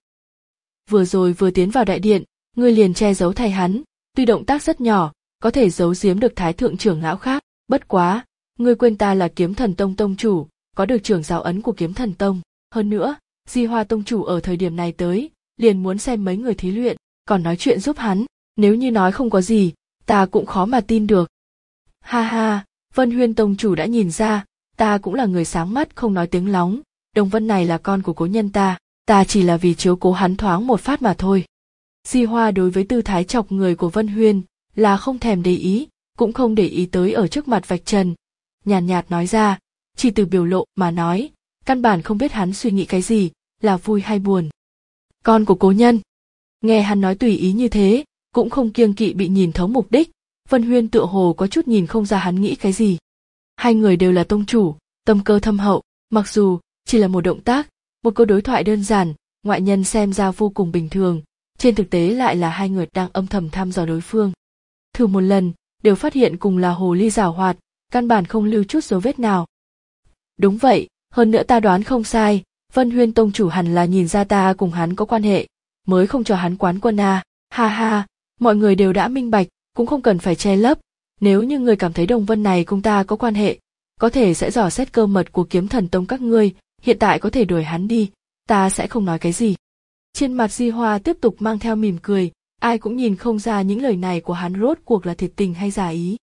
Vừa rồi vừa tiến vào đại điện, ngươi liền che giấu thay hắn, tuy động tác rất nhỏ, có thể giấu giếm được thái thượng trưởng lão khác, bất quá, ngươi quên ta là kiếm thần tông tông chủ, có được trưởng giáo ấn của kiếm thần tông, hơn nữa, Di Hoa tông chủ ở thời điểm này tới, liền muốn xem mấy người thí luyện, còn nói chuyện giúp hắn, nếu như nói không có gì, ta cũng khó mà tin được. Ha ha, Vân Huyên tông chủ đã nhìn ra, ta cũng là người sáng mắt không nói tiếng lóng, Đồng Vân này là con của cố nhân ta, ta chỉ là vì chiếu cố hắn thoáng một phát mà thôi. Di Hoa đối với tư thái chọc người của Vân Huyên là không thèm để ý, cũng không để ý tới ở trước mặt vạch trần, nhàn nhạt, nhạt nói ra, chỉ từ biểu lộ mà nói, căn bản không biết hắn suy nghĩ cái gì, là vui hay buồn. Con của cố nhân. Nghe hắn nói tùy ý như thế, cũng không kiêng kỵ bị nhìn thấu mục đích, Vân Huyên tựa hồ có chút nhìn không ra hắn nghĩ cái gì. Hai người đều là tông chủ, tâm cơ thâm hậu, mặc dù chỉ là một động tác, một câu đối thoại đơn giản, ngoại nhân xem ra vô cùng bình thường, trên thực tế lại là hai người đang âm thầm thăm dò đối phương. Thử một lần, đều phát hiện cùng là hồ ly giảo hoạt, căn bản không lưu chút dấu vết nào. Đúng vậy, hơn nữa ta đoán không sai, Vân Huyên tông chủ hẳn là nhìn ra ta cùng hắn có quan hệ, mới không cho hắn quán quân à, ha ha, mọi người đều đã minh bạch, cũng không cần phải che lấp, nếu như người cảm thấy Đồng Vân này cùng ta có quan hệ, có thể sẽ dò xét cơ mật của kiếm thần tông các ngươi, hiện tại có thể đuổi hắn đi, ta sẽ không nói cái gì. Trên mặt Di Hoa tiếp tục mang theo mỉm cười, ai cũng nhìn không ra những lời này của hắn rốt cuộc là thiệt tình hay giả ý.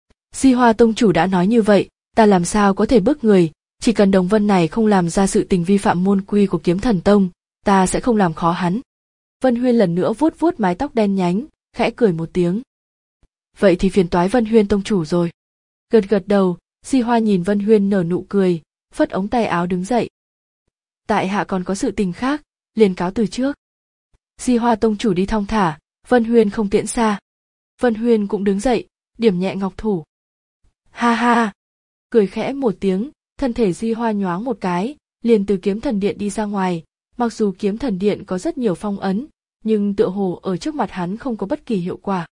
Di Hoa tông chủ đã nói như vậy, ta làm sao có thể bức người, chỉ cần Đồng Vân này không làm ra sự tình vi phạm môn quy của kiếm thần tông, ta sẽ không làm khó hắn. Vân Huyên lần nữa vuốt vuốt mái tóc đen nhánh, khẽ cười một tiếng. Vậy thì phiền toái Vân Huyên tông chủ rồi. Gật gật đầu, Di Hoa nhìn Vân Huyên nở nụ cười, phất ống tay áo đứng dậy. Tại hạ còn có sự tình khác, liền cáo từ trước. Di Hoa tông chủ đi thong thả, Vân Huyên không tiễn xa. Vân Huyên cũng đứng dậy, điểm nhẹ ngọc thủ. Ha ha, cười khẽ một tiếng, thân thể Di Hoa nhoáng một cái, liền từ kiếm thần điện đi ra ngoài. Mặc dù kiếm thần điện có rất nhiều phong ấn, nhưng tựa hồ ở trước mặt hắn không có bất kỳ hiệu quả.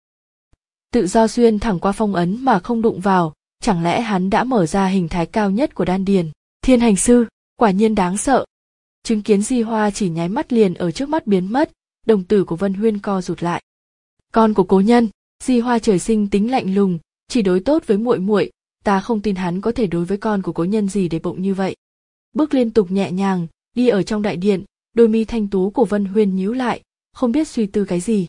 Tự do xuyên thẳng qua phong ấn mà không đụng vào, chẳng lẽ hắn đã mở ra hình thái cao nhất của đan điền, Thiên Hành Sư, quả nhiên đáng sợ. Chứng kiến Di Hoa chỉ nháy mắt liền ở trước mắt biến mất, đồng tử của Vân Huyên co rụt lại. Con của cố nhân, Di Hoa trời sinh tính lạnh lùng, chỉ đối tốt với muội muội, ta không tin hắn có thể đối với con của cố nhân gì để bụng như vậy. Bước liên tục nhẹ nhàng, đi ở trong đại điện, đôi mi thanh tú của Vân Huyên nhíu lại, không biết suy tư cái gì.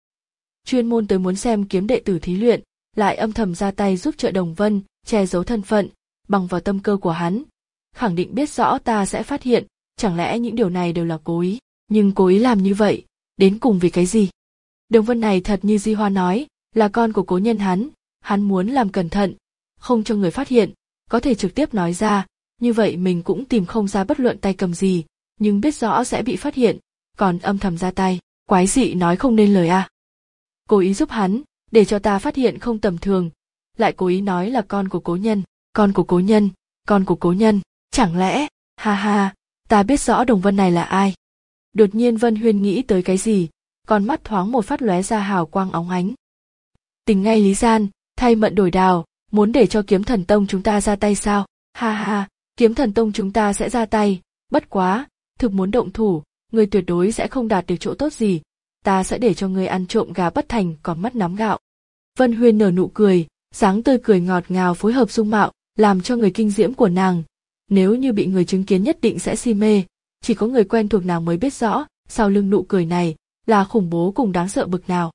Chuyên môn tới muốn xem kiếm đệ tử thí luyện, lại âm thầm ra tay giúp trợ Đồng Vân, che giấu thân phận, bằng vào tâm cơ của hắn. Khẳng định biết rõ ta sẽ phát hiện, chẳng lẽ những điều này đều là cố ý. nhưng cố ý làm như vậy, đến cùng vì cái gì? Đường Vân này thật như Di Hoa nói, là con của cố nhân hắn, hắn muốn làm cẩn thận, không cho người phát hiện, có thể trực tiếp nói ra, như vậy mình cũng tìm không ra bất luận tay cầm gì, nhưng biết rõ sẽ bị phát hiện, còn âm thầm ra tay, quái dị nói không nên lời à. Cố ý giúp hắn, để cho ta phát hiện không tầm thường, lại cố ý nói là con của cố nhân, con của cố nhân, con của cố nhân, chẳng lẽ, ha ha, ta biết rõ Đồng Vân này là ai. Đột nhiên Vân Huyên nghĩ tới cái gì, con mắt thoáng một phát lóe ra hào quang óng ánh. Tình ngay Lý Gian, thay mận đổi đào, muốn để cho Kiếm Thần Tông chúng ta ra tay sao? Ha ha, Kiếm Thần Tông chúng ta sẽ ra tay, bất quá, thực muốn động thủ, ngươi tuyệt đối sẽ không đạt được chỗ tốt gì, ta sẽ để cho ngươi ăn trộm gà bất thành còn mất nắm gạo. Vân Huyên nở nụ cười, dáng tươi cười ngọt ngào phối hợp dung mạo, làm cho người kinh diễm của nàng. Nếu như bị người chứng kiến nhất định sẽ si mê, chỉ có người quen thuộc nàng mới biết rõ, sau lưng nụ cười này là khủng bố cùng đáng sợ bực nào.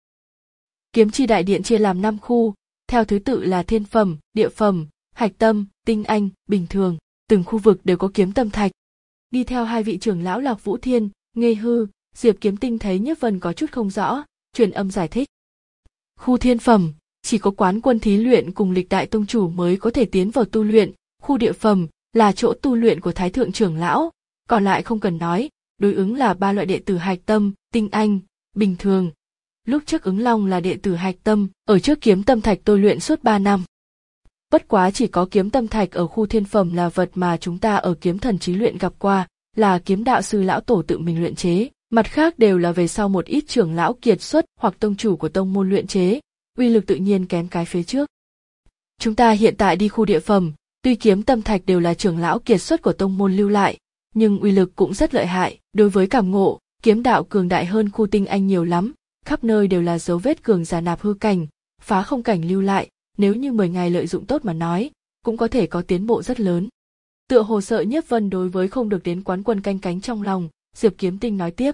Kiếm chi đại điện chia làm năm khu, theo thứ tự là thiên phẩm, địa phẩm, hạch tâm, tinh anh, bình thường, từng khu vực đều có kiếm tâm thạch. Đi theo hai vị trưởng lão Lạc Vũ Thiên, Nghê Hư, Diệp Kiếm Tinh thấy Nhiếp Vân có chút không rõ, truyền âm giải thích. Khu thiên phẩm, chỉ có quán quân thí luyện cùng lịch đại tông chủ mới có thể tiến vào tu luyện, khu địa phẩm là chỗ tu luyện của thái thượng trưởng lão, còn lại không cần nói, đối ứng là ba loại đệ tử hạch tâm, tinh anh, bình thường. Lúc trước Ứng Long là đệ tử hạch tâm, ở trước kiếm tâm thạch tôi luyện suốt ba năm. Bất quá chỉ có kiếm tâm thạch ở khu thiên phẩm là vật mà chúng ta ở kiếm thần chí luyện gặp qua, là kiếm đạo sư lão tổ tự mình luyện chế, mặt khác đều là về sau một ít trưởng lão kiệt xuất hoặc tông chủ của tông môn luyện chế, uy lực tự nhiên kém cái phía trước. Chúng ta hiện tại đi khu địa phẩm, tuy kiếm tâm thạch đều là trưởng lão kiệt xuất của tông môn lưu lại, nhưng uy lực cũng rất lợi hại, đối với cảm ngộ, kiếm đạo cường đại hơn khu tinh anh nhiều lắm, khắp nơi đều là dấu vết cường giả nạp hư cảnh, phá không cảnh lưu lại, nếu như mười ngày lợi dụng tốt mà nói, cũng có thể có tiến bộ rất lớn. Tựa hồ sợ Nhiếp Vân đối với không được đến quán quân canh cánh trong lòng, Diệp Kiếm Tinh nói tiếp.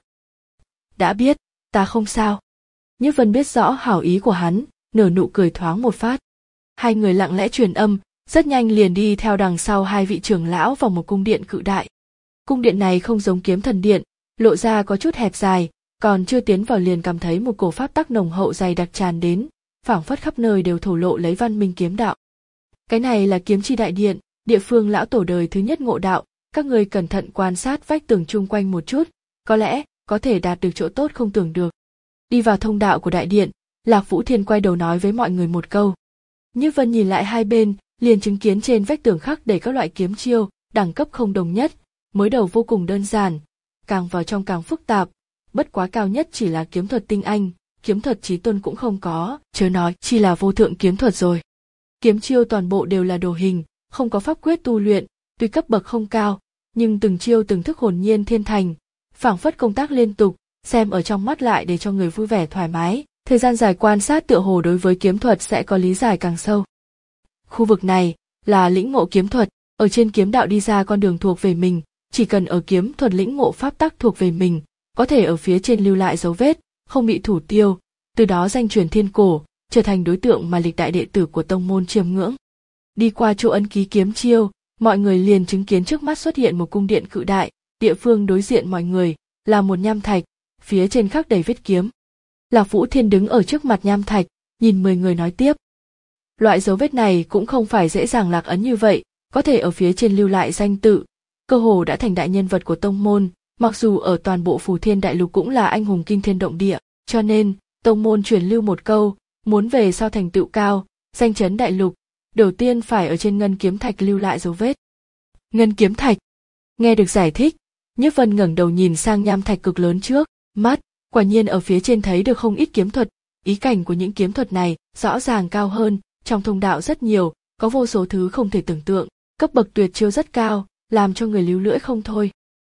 Đã biết, ta không sao. Nhiếp Vân biết rõ hảo ý của hắn, nở nụ cười thoáng một phát. Hai người lặng lẽ truyền âm, rất nhanh liền đi theo đằng sau hai vị trưởng lão vào một cung điện cự đại. Cung điện này không giống Kiếm Thần Điện, lộ ra có chút hẹp dài, còn chưa tiến vào liền cảm thấy một cổ pháp tắc nồng hậu dày đặc tràn đến, phảng phất khắp nơi đều thổ lộ lấy văn minh kiếm đạo. Cái này là Kiếm chi đại điện, địa phương lão tổ đời thứ nhất ngộ đạo, các người cẩn thận quan sát vách tường chung quanh một chút, có lẽ có thể đạt được chỗ tốt không tưởng được. Đi vào thông đạo của đại điện, Lạc Vũ Thiên quay đầu nói với mọi người một câu. Nhiếp Vân nhìn lại hai bên, liền chứng kiến trên vách tường khắc đầy các loại kiếm chiêu, đẳng cấp không đồng nhất, mới đầu vô cùng đơn giản, càng vào trong càng phức tạp, bất quá cao nhất chỉ là kiếm thuật tinh anh, kiếm thuật chí tôn cũng không có, chớ nói chi là vô thượng kiếm thuật rồi. Kiếm chiêu toàn bộ đều là đồ hình, không có pháp quyết tu luyện, tuy cấp bậc không cao, nhưng từng chiêu từng thức hồn nhiên thiên thành, phảng phất công tác liên tục, xem ở trong mắt lại để cho người vui vẻ thoải mái, thời gian dài quan sát tựa hồ đối với kiếm thuật sẽ có lý giải càng sâu. Khu vực này là lĩnh ngộ kiếm thuật, ở trên kiếm đạo đi ra con đường thuộc về mình, chỉ cần ở kiếm thuật lĩnh ngộ pháp tắc thuộc về mình, có thể ở phía trên lưu lại dấu vết, không bị thủ tiêu, từ đó danh truyền thiên cổ, trở thành đối tượng mà lịch đại đệ tử của tông môn chiêm ngưỡng. Đi qua chỗ ấn ký kiếm chiêu, mọi người liền chứng kiến trước mắt xuất hiện một cung điện cự đại, địa phương đối diện mọi người là một nham thạch, phía trên khắc đầy vết kiếm. Lạc Vũ Thiên đứng ở trước mặt nham thạch, nhìn mười người nói tiếp. Loại dấu vết này cũng không phải dễ dàng lạc ấn như vậy, có thể ở phía trên lưu lại danh tự, cơ hồ đã thành đại nhân vật của tông môn, mặc dù ở toàn bộ Phù Thiên Đại Lục cũng là anh hùng kinh thiên động địa, cho nên tông môn truyền lưu một câu, muốn về sau thành tựu cao, danh chấn đại lục, đầu tiên phải ở trên ngân kiếm thạch lưu lại dấu vết. Ngân kiếm thạch. Nghe được giải thích, Nhiếp Vân ngẩng đầu nhìn sang nham thạch cực lớn trước, mắt, quả nhiên ở phía trên thấy được không ít kiếm thuật, ý cảnh của những kiếm thuật này rõ ràng cao hơn, trong thông đạo rất nhiều, có vô số thứ không thể tưởng tượng, cấp bậc tuyệt chiêu rất cao, làm cho người líu lưỡi không thôi.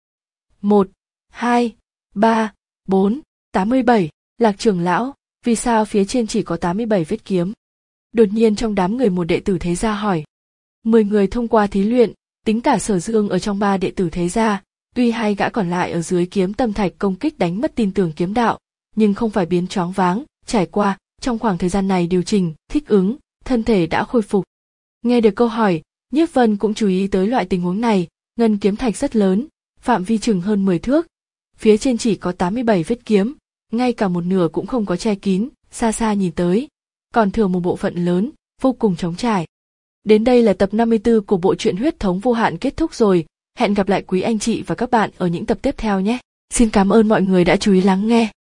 Một, hai, ba, bốn, tám mươi bảy, Lạc trưởng lão, vì sao phía trên chỉ có tám mươi bảy vết kiếm? Đột nhiên trong đám người một đệ tử thế gia hỏi. Mười người thông qua thí luyện, tính cả Sở Dương ở trong ba đệ tử thế gia, tuy hai gã còn lại ở dưới kiếm tâm thạch công kích đánh mất tin tưởng kiếm đạo, nhưng không phải biến choáng váng, trải qua, trong khoảng thời gian này điều chỉnh, thích ứng, thân thể đã khôi phục. Nghe được câu hỏi, Nhiếp Vân cũng chú ý tới loại tình huống này, ngân kiếm thạch rất lớn, phạm vi chừng hơn mười thước, phía trên chỉ có tám mươi bảy vết kiếm, ngay cả một nửa cũng không có che kín, xa xa nhìn tới, còn thừa một bộ phận lớn, vô cùng trống trải. Đến đây là tập năm mươi tư của bộ truyện Huyết thống vô hạn kết thúc rồi, hẹn gặp lại quý anh chị và các bạn ở những tập tiếp theo nhé. Xin cảm ơn mọi người đã chú ý lắng nghe.